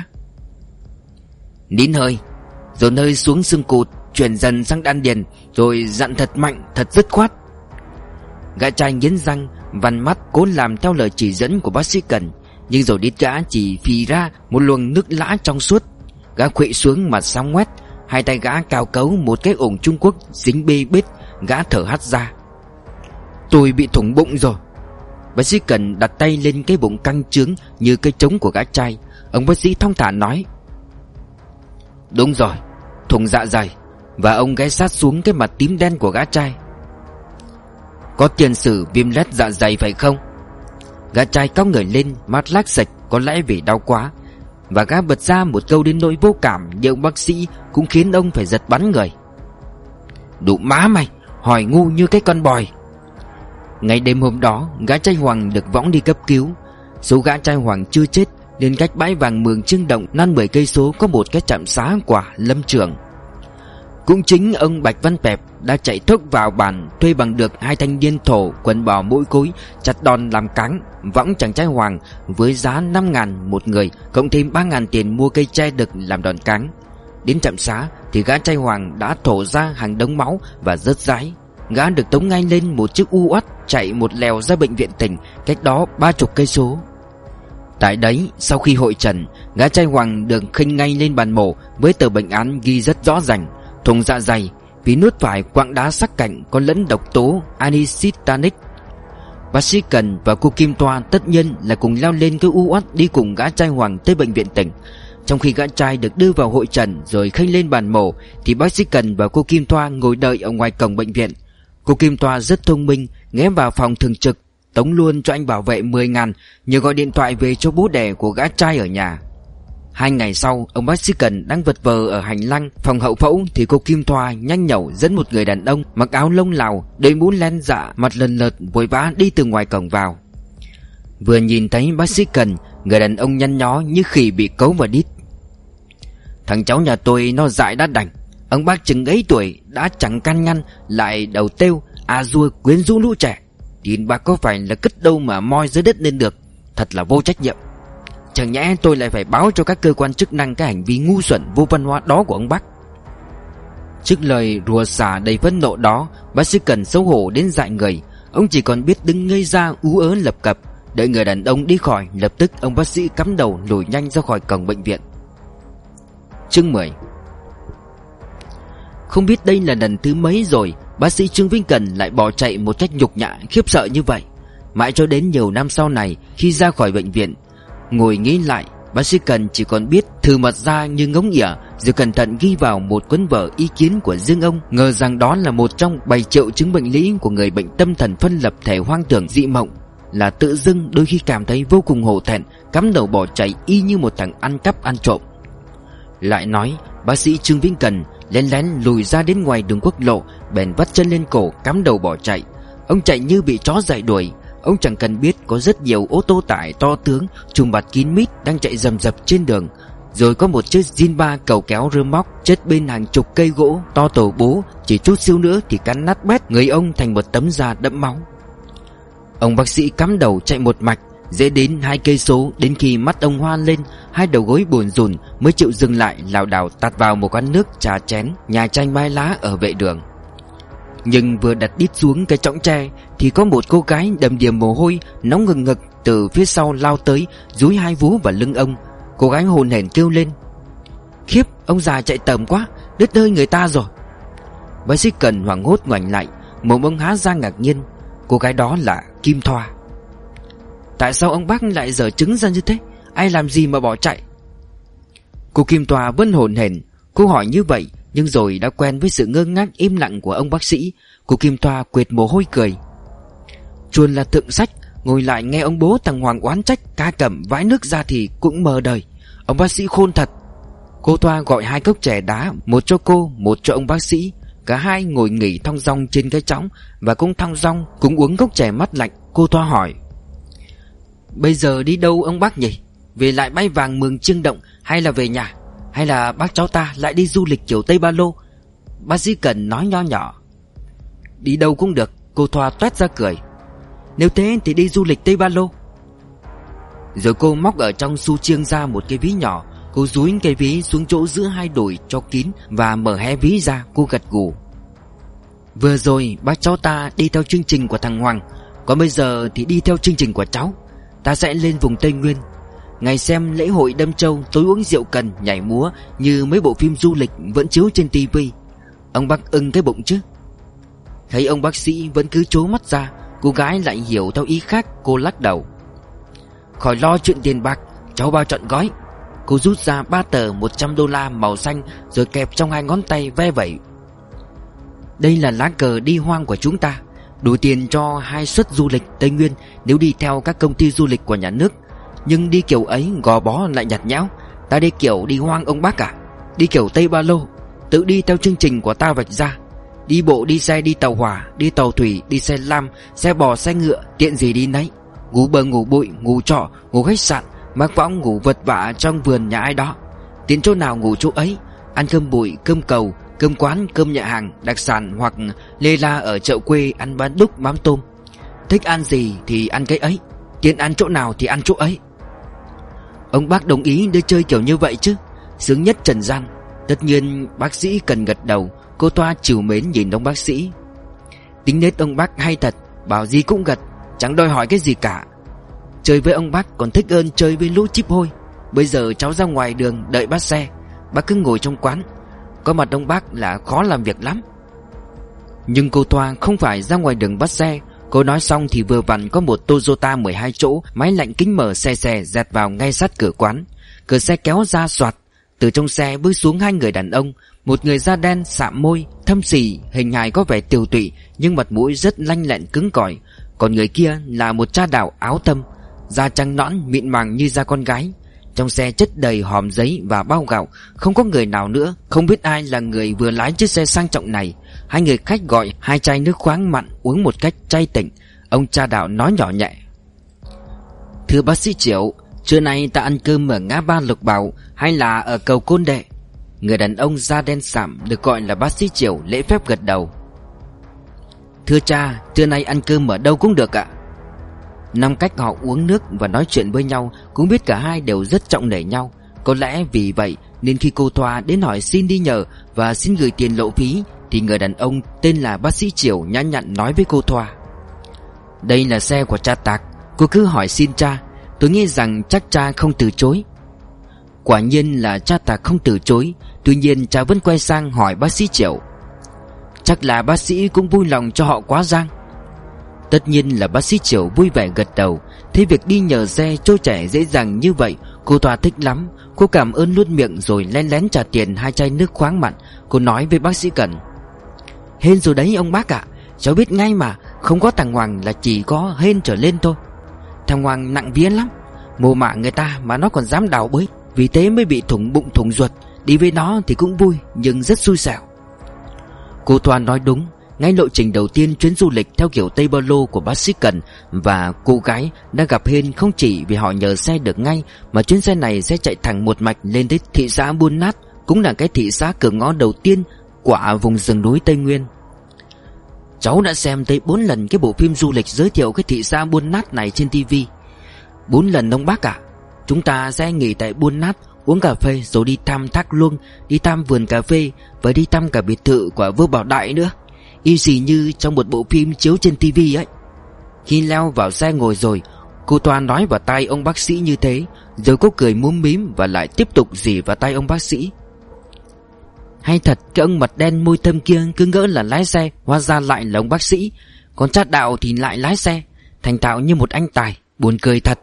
"Nín hơi, dồn hơi xuống xương cụt, chuyển dần sang đan điền, rồi dặn thật mạnh, thật dứt khoát." Gã trai nghiến răng, vằn mắt cố làm theo lời chỉ dẫn của bác sĩ Cần, nhưng rồi đít gã chỉ phì ra một luồng nước lã trong suốt. Gã khuỵu xuống mặt sóng ngoét, hai tay gã cào cấu một cái ủng Trung Quốc dính bê bết. Gã thở hắt ra: "Tôi bị thủng bụng rồi." Bác sĩ Cần đặt tay lên cái bụng căng trướng như cây trống của gã trai. Ông bác sĩ thong thả nói: "Đúng rồi, thủng dạ dày." Và ông ghé sát xuống cái mặt tím đen của gã trai: "Có tiền sử viêm loét dạ dày phải không?" Gã trai cong người lên, mắt lác sạch, có lẽ vì đau quá. Và gã bật ra một câu đến nỗi vô cảm, nhưng ông bác sĩ cũng khiến ông phải giật bắn người: "Đủ má mày, hỏi ngu như cái con bòi." Ngày đêm hôm đó, gã trai Hoàng được võng đi cấp cứu. Số gã trai Hoàng chưa chết nên cách bãi vàng Mường Trương Động năm mười cây số có một cái trạm xá của Lâm Trường. Cũng chính ông Bạch Văn Pẹp đã chạy thốc vào bản thuê bằng được hai thanh niên thổ quần bò mũi cối chặt đòn làm cáng võng chàng trai Hoàng với giá năm ngàn một người, cộng thêm ba ngàn tiền mua cây tre đực làm đòn cáng. Đến trạm xá thì gã trai Hoàng đã thổ ra hàng đống máu và rớt rái. Gã được tống ngay lên một chiếc u uất chạy một lèo ra bệnh viện tỉnh cách đó ba chục cây số. Tại đấy, sau khi hội trần, gã trai Hoàng được khênh ngay lên bàn mổ với tờ bệnh án ghi rất rõ ràng: thủng dạ dày vì nuốt phải quặng đá sắc cạnh có lẫn độc tố anisitanic. Bác sĩ Cần và cô Kim Toa tất nhiên là cùng leo lên cái u uất đi cùng gã trai Hoàng tới bệnh viện tỉnh. Trong khi gã trai được đưa vào hội trần rồi khênh lên bàn mổ thì bác sĩ Cần và cô Kim Toa ngồi đợi ở ngoài cổng bệnh viện. Cô Kim Toa rất thông minh, ghé vào phòng thường trực, tống luôn cho anh bảo vệ mười ngàn nhờ gọi điện thoại về cho bố đẻ của gã trai ở nhà. Hai ngày sau, ông bác sĩ Cần đang vật vờ ở hành lang phòng hậu phẫu thì cô Kim Toa nhanh nhẩu dẫn một người đàn ông mặc áo lông Lào, đội mũ len dạ, mặt lần lợt vội vã đi từ ngoài cổng vào. Vừa nhìn thấy bác sĩ Cần, người đàn ông nhăn nhó như khỉ bị cấu vào đít: "Thằng cháu nhà tôi nó dại đã đành. Ông bác chừng ấy tuổi đã chẳng can ngăn, lại đầu têu à dua quyến rũ lũ trẻ. Tin bác có phải là cất đâu mà moi dưới đất lên được. Thật là vô trách nhiệm. Chẳng nhẽ tôi lại phải báo cho các cơ quan chức năng cái hành vi ngu xuẩn vô văn hóa đó của ông bác." Trước lời rủa xả đầy phẫn nộ đó, bác sĩ Cần xấu hổ đến dại người. Ông chỉ còn biết đứng ngây ra ú ớ lập cập. Đợi người đàn ông đi khỏi, lập tức ông bác sĩ cắm đầu lùi nhanh ra khỏi cổng bệnh viện. Chương mười. Không biết đây là lần thứ mấy rồi bác sĩ Trương Vĩnh Cần lại bỏ chạy một cách nhục nhã khiếp sợ như vậy. Mãi cho đến nhiều năm sau này, khi ra khỏi bệnh viện, ngồi nghĩ lại, bác sĩ Cần chỉ còn biết thừ mặt ra như ngống nghỉa, rồi cẩn thận ghi vào một cuốn vở ý kiến của riêng ông, ngờ rằng đó là một trong bảy triệu chứng bệnh lý của người bệnh tâm thần phân lập thể hoang tưởng dị mộng. Là tự dưng đôi khi cảm thấy vô cùng hổ thẹn, cắm đầu bỏ chạy y như một thằng ăn cắp ăn trộm. Lại nói, bác sĩ Trương Vĩnh Cần lén lén lùi ra đến ngoài đường quốc lộ, bèn vắt chân lên cổ cắm đầu bỏ chạy. Ông chạy như bị chó dại đuổi. Ông chẳng cần biết có rất nhiều ô tô tải to tướng trùm bạt kín mít đang chạy rầm rập trên đường. Rồi có một chiếc Jinba cầu kéo rơ móc chất bên hàng chục cây gỗ to tổ bố, chỉ chút xíu nữa thì cắn nát bét người ông thành một tấm da đẫm máu. Ông bác sĩ cắm đầu chạy một mạch, dễ đến hai cây số, đến khi mắt ông hoa lên, hai đầu gối buồn rùn mới chịu dừng lại, lảo đảo tạt vào một quán nước trà chén nhà tranh mái lá ở vệ đường. Nhưng vừa đặt đít xuống cái chõng tre thì có một cô gái đầm đìa mồ hôi nóng ngực ngực từ phía sau lao tới, dúi hai vú vào lưng ông. Cô gái hồn hển kêu lên: "Khiếp, ông già chạy tầm quá, đứt hơi người ta rồi." Bác sĩ Cần hoảng hốt ngoảnh lại, mồm ông há ra ngạc nhiên. Cô gái đó là Kim Thoa. "Tại sao ông bác lại dở trứng ra như thế? Ai làm gì mà bỏ chạy?" Cô Kim Thoa vẫn hồn hển. Cô hỏi như vậy, nhưng rồi đã quen với sự ngơ ngác im lặng của ông bác sĩ. Cô Kim Thoa quệt mồ hôi cười: "Chuồn là thượng sách, ngồi lại nghe ông bố thằng Hoàng oán trách ca cẩm vãi nước ra thì cũng mờ đời. Ông bác sĩ khôn thật." Cô Thoa gọi hai cốc chè đá, một cho cô, một cho ông bác sĩ. Cả hai ngồi nghỉ thong dong trên cái chõng, và cũng thong dong cũng uống cốc chè mát lạnh. Cô Thoa hỏi: "Bây giờ đi đâu ông bác nhỉ? Về lại bãi vàng Mường Chiêng Động, hay là về nhà? Hay là bác cháu ta lại đi du lịch kiểu Tây Ba Lô?" Bác sĩ Cần nói nho nhỏ. "Đi đâu cũng được." Cô Thoa toét ra cười: "Nếu thế thì đi du lịch Tây Ba Lô." Rồi cô móc ở trong xu chiêng ra một cái ví nhỏ. Cô dúi cái ví xuống chỗ giữa hai đùi cho kín và mở hé ví ra. Cô gật gù: "Vừa rồi bác cháu ta đi theo chương trình của thằng Hoàng, còn bây giờ thì đi theo chương trình của cháu. Ta sẽ lên vùng Tây Nguyên, ngày xem lễ hội đâm trâu, tối uống rượu cần, nhảy múa như mấy bộ phim du lịch vẫn chiếu trên tivi. Ông bác ưng cái bụng chứ?" Thấy ông bác sĩ vẫn cứ trố mắt ra, cô gái lại hiểu theo ý khác. Cô lắc đầu: "Khỏi lo chuyện tiền bạc, cháu bao trọn gói." Cô rút ra ba tờ một trăm đô la màu xanh rồi kẹp trong hai ngón tay ve vẩy: "Đây là lá cờ đi hoang của chúng ta, đủ tiền cho hai suất du lịch Tây Nguyên nếu đi theo các công ty du lịch của nhà nước. Nhưng đi kiểu ấy gò bó lại nhạt nhẽo. Ta đi kiểu đi hoang ông bác à? Đi kiểu Tây Ba Lô, tự đi theo chương trình của ta vạch ra. Đi bộ, đi xe, đi tàu hỏa, đi tàu thủy, đi xe lam, xe bò, xe ngựa, tiện gì đi nấy. Ngủ bờ ngủ bụi, ngủ trọ, ngủ khách sạn, mắc võng ngủ vật vã trong vườn nhà ai đó. Tiến chỗ nào ngủ chỗ ấy. Ăn cơm bụi, cơm cầu, cơm quán, cơm nhà hàng, đặc sản hoặc lê la ở chợ quê ăn bán đúc mắm tôm. Thích ăn gì thì ăn cái ấy, tiền ăn chỗ nào thì ăn chỗ ấy." Ông bác đồng ý đi chơi kiểu như vậy chứ? Sướng nhất trần gian. Tất nhiên bác sĩ Cần gật đầu. Cô Thoa trìu mến nhìn ông bác sĩ. Tính nết ông bác hay thật, bảo gì cũng gật, chẳng đòi hỏi cái gì cả. Chơi với ông bác còn thích hơn chơi với lũ chíp hôi. Bây giờ cháu ra ngoài đường đợi bắt xe, bác cứ ngồi trong quán. Có mặt ông bác là khó làm việc lắm. Nhưng cô Thoa không phải ra ngoài đường bắt xe. Cô nói xong thì vừa vặn có một Toyota mười hai chỗ, máy lạnh kính mở xe xe dẹt vào ngay sát cửa quán. Cửa xe kéo ra soạt. Từ trong xe bước xuống hai người đàn ông. Một người da đen sạm môi, thâm sỉ, hình hài có vẻ tiều tụy, nhưng mặt mũi rất lanh lẹn cứng cỏi. Còn người kia là một cha đào áo thâm, da trắng nõn mịn màng như da con gái. Trong xe chất đầy hòm giấy và bao gạo. Không có người nào nữa. Không biết ai là người vừa lái chiếc xe sang trọng này. Hai người khách gọi hai chai nước khoáng mặn uống một cách chay tỉnh. Ông cha đạo nói nhỏ nhẹ: "Thưa bác sĩ Triệu, trưa nay ta ăn cơm ở ngã ba Lục Bảo hay là ở cầu Côn Đệ?" Người đàn ông da đen sạm được gọi là bác sĩ Triệu lễ phép gật đầu: "Thưa cha, trưa nay ăn cơm ở đâu cũng được ạ." Năm cách họ uống nước và nói chuyện với nhau, cũng biết cả hai đều rất trọng nể nhau. Có lẽ vì vậy nên khi cô Thoa đến hỏi xin đi nhờ và xin gửi tiền lộ phí, thì người đàn ông tên là bác sĩ Triều nhã nhặn nói với cô Thoa: "Đây là xe của cha Tạc, cô cứ hỏi xin cha. Tôi nghĩ rằng chắc cha không từ chối." Quả nhiên là cha Tạc không từ chối. Tuy nhiên cha vẫn quay sang hỏi bác sĩ Triều: "Chắc là bác sĩ cũng vui lòng cho họ quá giang?" Tất nhiên là bác sĩ Triều vui vẻ gật đầu. Thấy việc đi nhờ xe trôi chảy dễ dàng như vậy, cô Thoa thích lắm. Cô cảm ơn luôn miệng rồi lén lén trả tiền hai chai nước khoáng mặn. Cô nói với bác sĩ Cần: "Hên rồi đấy ông bác ạ. Cháu biết ngay mà, không có thằng Hoàng là chỉ có hên trở lên thôi. Thằng Hoàng nặng vía lắm, mồ mả người ta mà nó còn dám đào bới. Vì thế mới bị thủng bụng thủng ruột. Đi với nó thì cũng vui nhưng rất xui xẻo." Cô Thoa nói đúng. Ngay lộ trình đầu tiên chuyến du lịch theo kiểu Tây Ba Lô của bác sĩ Cần, và cô gái đã gặp Hên không chỉ vì họ nhờ xe được ngay, mà chuyến xe này sẽ chạy thẳng một mạch lên tới thị xã Buôn Nát, cũng là cái thị xã cửa ngõ đầu tiên của vùng rừng núi Tây Nguyên. Cháu đã xem tới bốn lần cái bộ phim du lịch giới thiệu cái thị xã Buôn Nát này trên tivi. Bốn lần ông bác ạ. Chúng ta sẽ nghỉ tại Buôn Nát, uống cà phê rồi đi thăm Thác Luông, đi thăm vườn cà phê và đi thăm cả biệt thự của Vua Bảo Đại nữa. Y xì như trong một bộ phim chiếu trên tivi ấy. Khi leo vào xe ngồi rồi, cô Toan nói vào tai ông bác sĩ như thế, rồi cô cười múm mím và lại tiếp tục rỉ vào tai ông bác sĩ. Hay thật, cái ông mặt đen môi thâm kia cứ ngỡ là lái xe, hóa ra lại là ông bác sĩ. Còn Trác Đạo thì lại lái xe, thành thạo như một anh tài, buồn cười thật.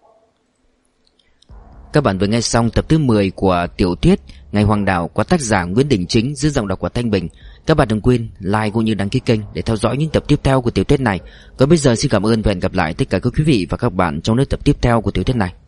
Các bạn vừa nghe xong tập thứ mười của tiểu thuyết Ngày Hoàng Đảo của tác giả Nguyễn Đình Chính dưới giọng đọc của Thanh Bình. Các bạn đừng quên like cũng như đăng ký kênh để theo dõi những tập tiếp theo của tiểu thuyết này. Còn bây giờ xin cảm ơn và hẹn gặp lại tất cả các quý vị và các bạn trong những tập tiếp theo của tiểu thuyết này.